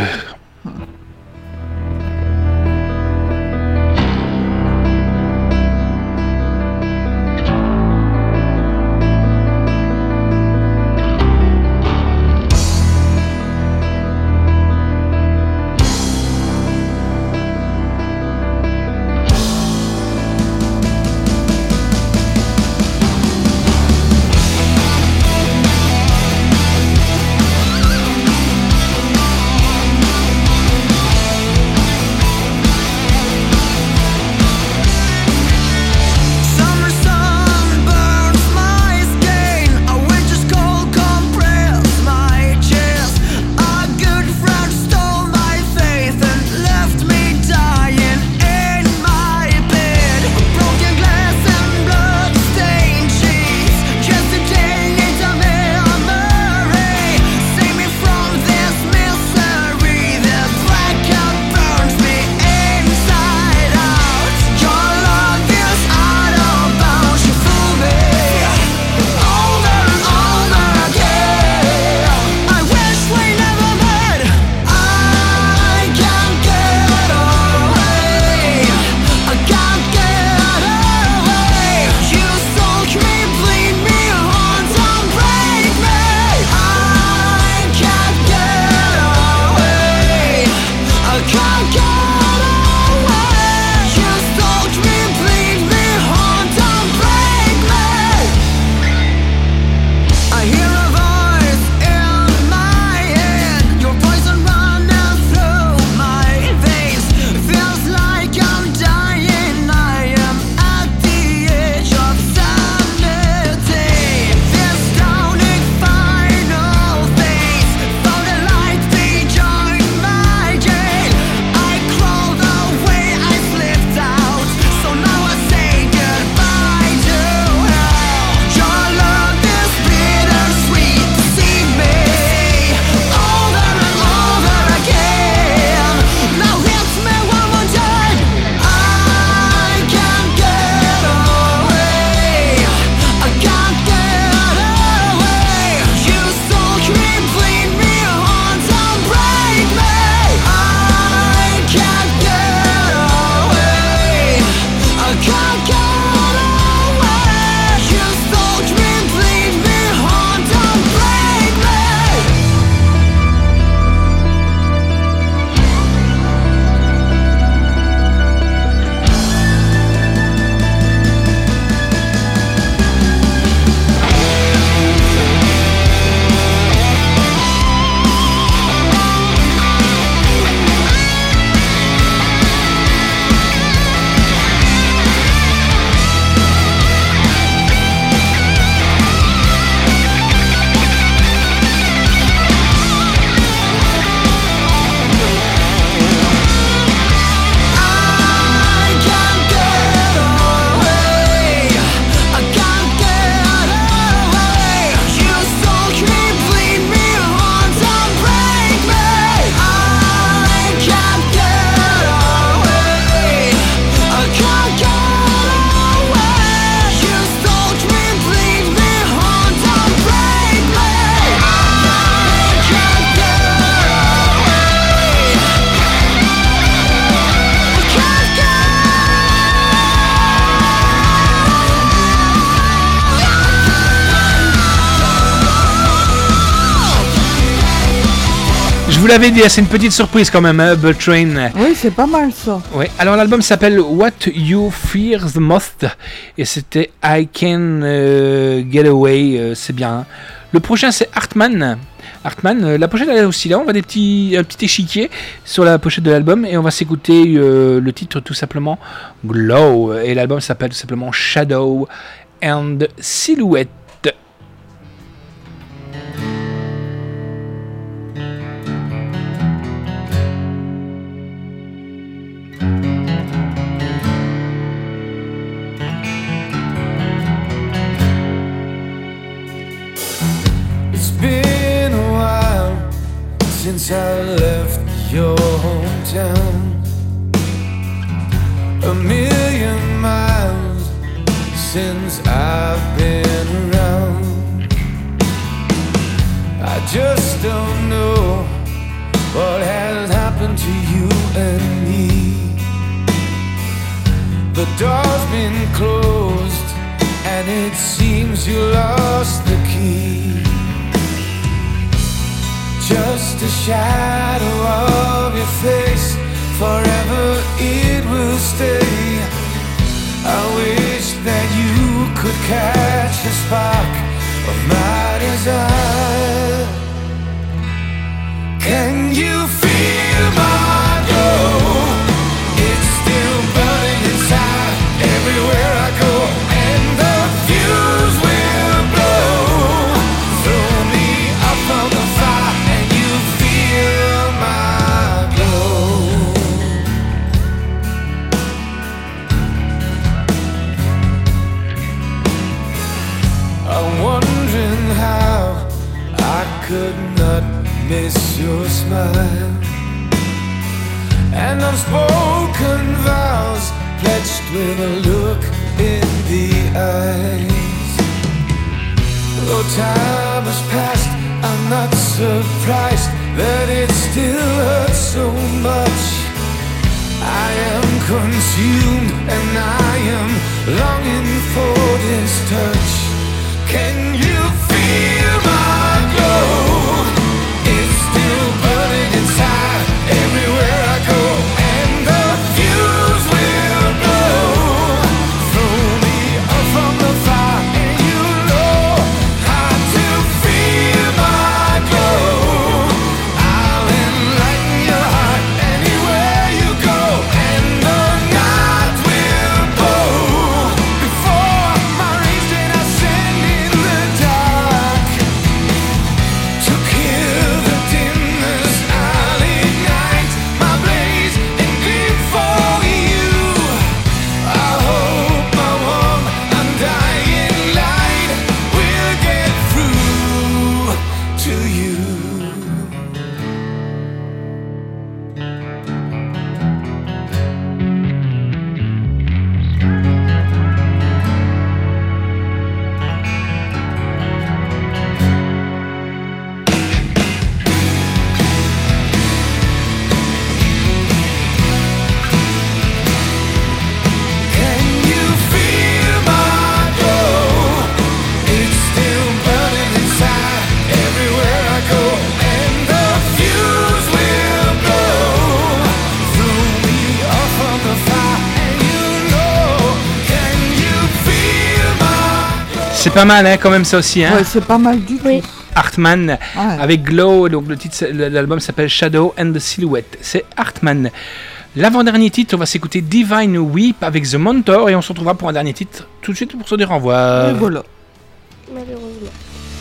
Thank vous l'avais dit, c'est une petite surprise quand même, hein, Bull Train. Oui, c'est pas mal ça. Oui. Alors l'album s'appelle What You Fear the Most et c'était I Can uh, Get Away, euh, c'est bien. Le prochain c'est Hartman. Hartman, euh, la pochette elle est aussi là, on voit des petits, un petit échiquier sur la pochette de l'album et on va s'écouter euh, le titre tout simplement Glow et l'album s'appelle tout simplement Shadow and Silhouette. Since I left your hometown, a million miles since I've been around. I just don't know what has happened to you and me. The door's been closed and it seems you lost the key. Just a shadow of your face, forever it will stay. I wish that you could catch a spark of my desire. Can you feel my glow? It's still burning inside everywhere I go, and the fuse will blow. Throw me up on the fire. Could not miss your smile, and unspoken vows pledged with a look in the eyes. Though time has passed, I'm not surprised that it still hurts so much. I am consumed and I am longing for this touch. Can you feel my glow? It's still burning inside everywhere I go, and the fuse will blow. Throw me up from the fire, and you know how to feel my glow. I'll enlighten your heart anywhere you go, and the night will blow. Before my rage did I C'est pas mal, hein, quand même, ça aussi. Hein. Ouais, c'est pas mal du tout. Oui. Hartman, Ouais. avec Glow, donc le titre, l'album s'appelle Shadow and the Silhouette. C'est Hartman. L'avant-dernier titre, on va s'écouter Divine Weep avec The Mentor et on se retrouvera pour un dernier titre tout de suite pour se dire au revoir. Et voilà. Malheureusement.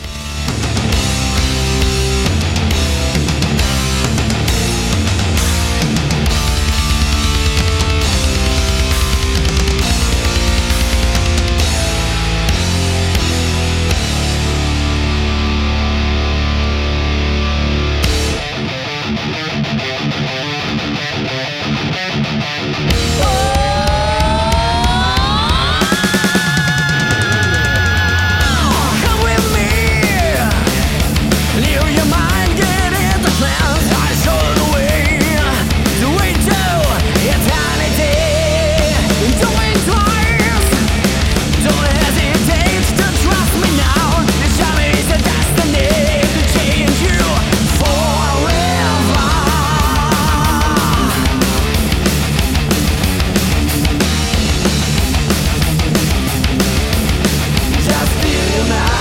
Come with me. Leave your mind, get in the trance. I show the way. The way to eternity. Don't wait twice. Don't hesitate to trust me now. This journey is a destiny to change you forever. Just feel your mind.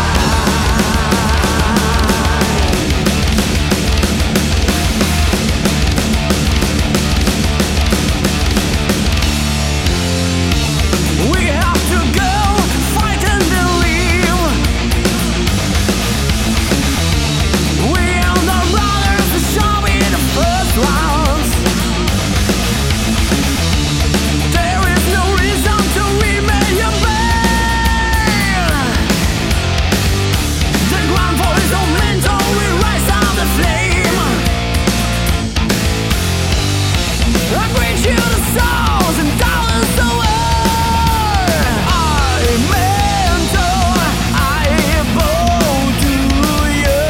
We have to go, fight and believe. We are the runners who show me the first rounds. There is no reason to remain your man. The ground voice of mental will rise on the flame. I bring you the souls and dollars away. I mentor, I bow to you.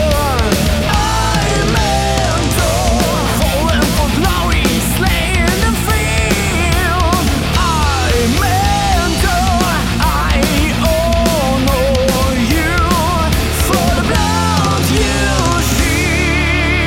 I mentor, fallen for glory, slain in the field. I mentor, I honor you for the blood you shed.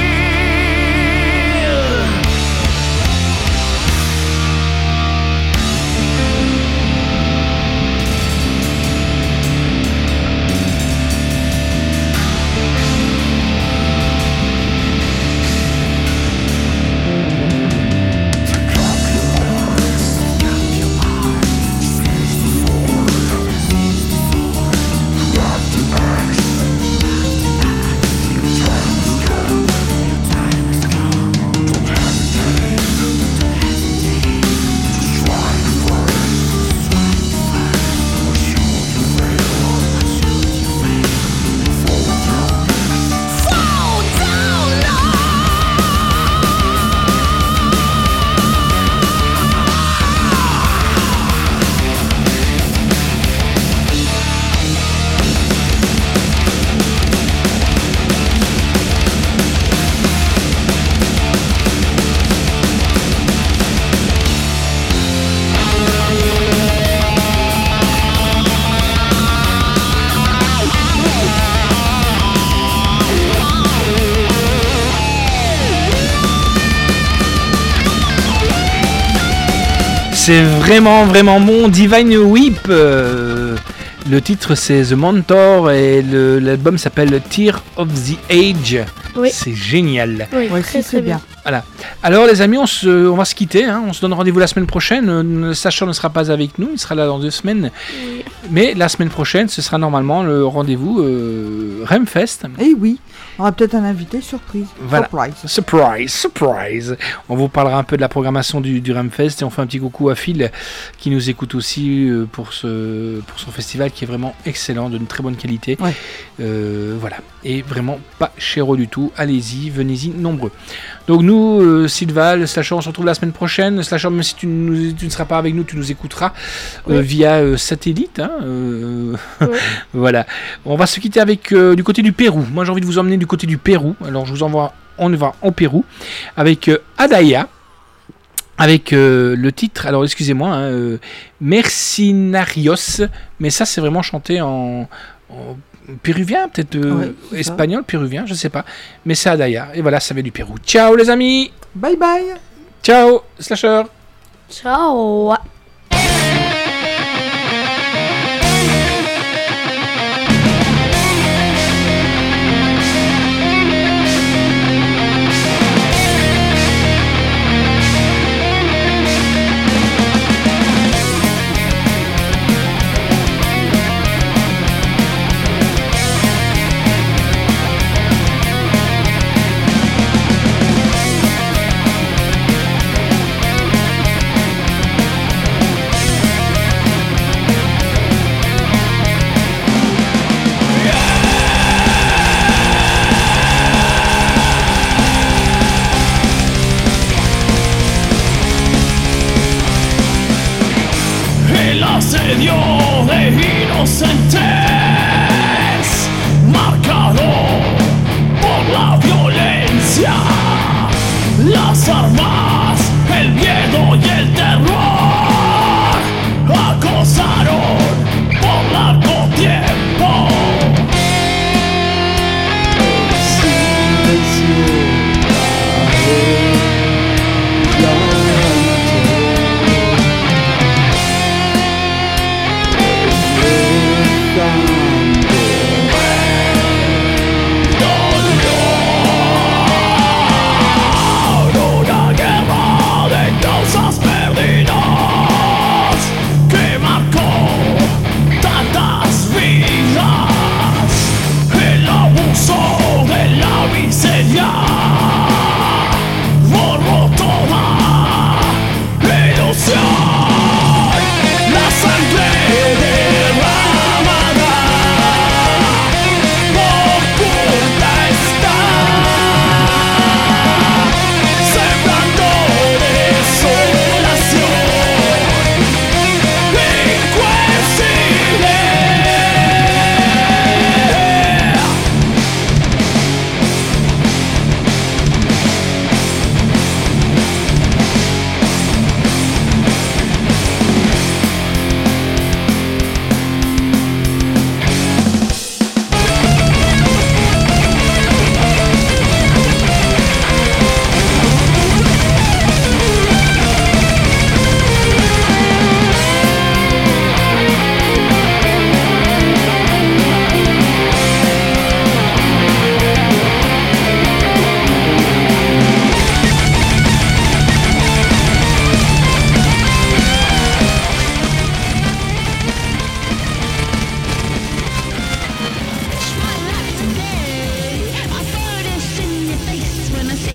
Fall down C'est vraiment, vraiment bon. Divine Weep. euh, le titre c'est The Mentor et le- l'album s'appelle Tear of the Age. Oui. C'est génial. Oui, Ouais, très si, très c'est bien. bien. Voilà. Alors les amis, on, se, on va se quitter. Hein. On se donne rendez-vous la semaine prochaine. Euh, Le Sacha ne sera pas avec nous. Il sera là dans deux semaines. Oui. Mais la semaine prochaine, ce sera normalement le rendez-vous euh, Remfest. Et oui, on aura peut-être un invité surprise. Voilà. Surprise. Surprise, surprise. On vous parlera un peu de la programmation du, du Remfest et on fait un petit coucou à Phil qui nous écoute aussi euh, pour, ce, pour son festival qui est vraiment excellent, d'une très bonne qualité. Ouais. Euh, voilà. Et vraiment pas chéro du tout. Allez-y, venez-y nombreux. Donc nous, euh, Sylvain, le Slasher, on se retrouve la semaine prochaine. Le Slasher, même si tu, nous- tu ne seras pas avec nous, tu nous écouteras euh, Oui. via euh, satellite. Hein, euh, Oui. voilà. On va se quitter avec euh, du côté du Pérou. Moi, j'ai envie de vous emmener du côté du Pérou. Alors, je vous envoie, on va au Pérou avec euh, Adaya. Avec euh, le titre, alors excusez-moi, hein, euh, Mercenarios, mais ça c'est vraiment chanté en, en péruvien, peut-être euh, Ouais, c'est ça. espagnol, péruvien, je sais pas, mais c'est Adaya, et voilà, ça vient du Pérou. Ciao les amis, Bye bye. ciao Slasher. Ciao. la sedió de inocente.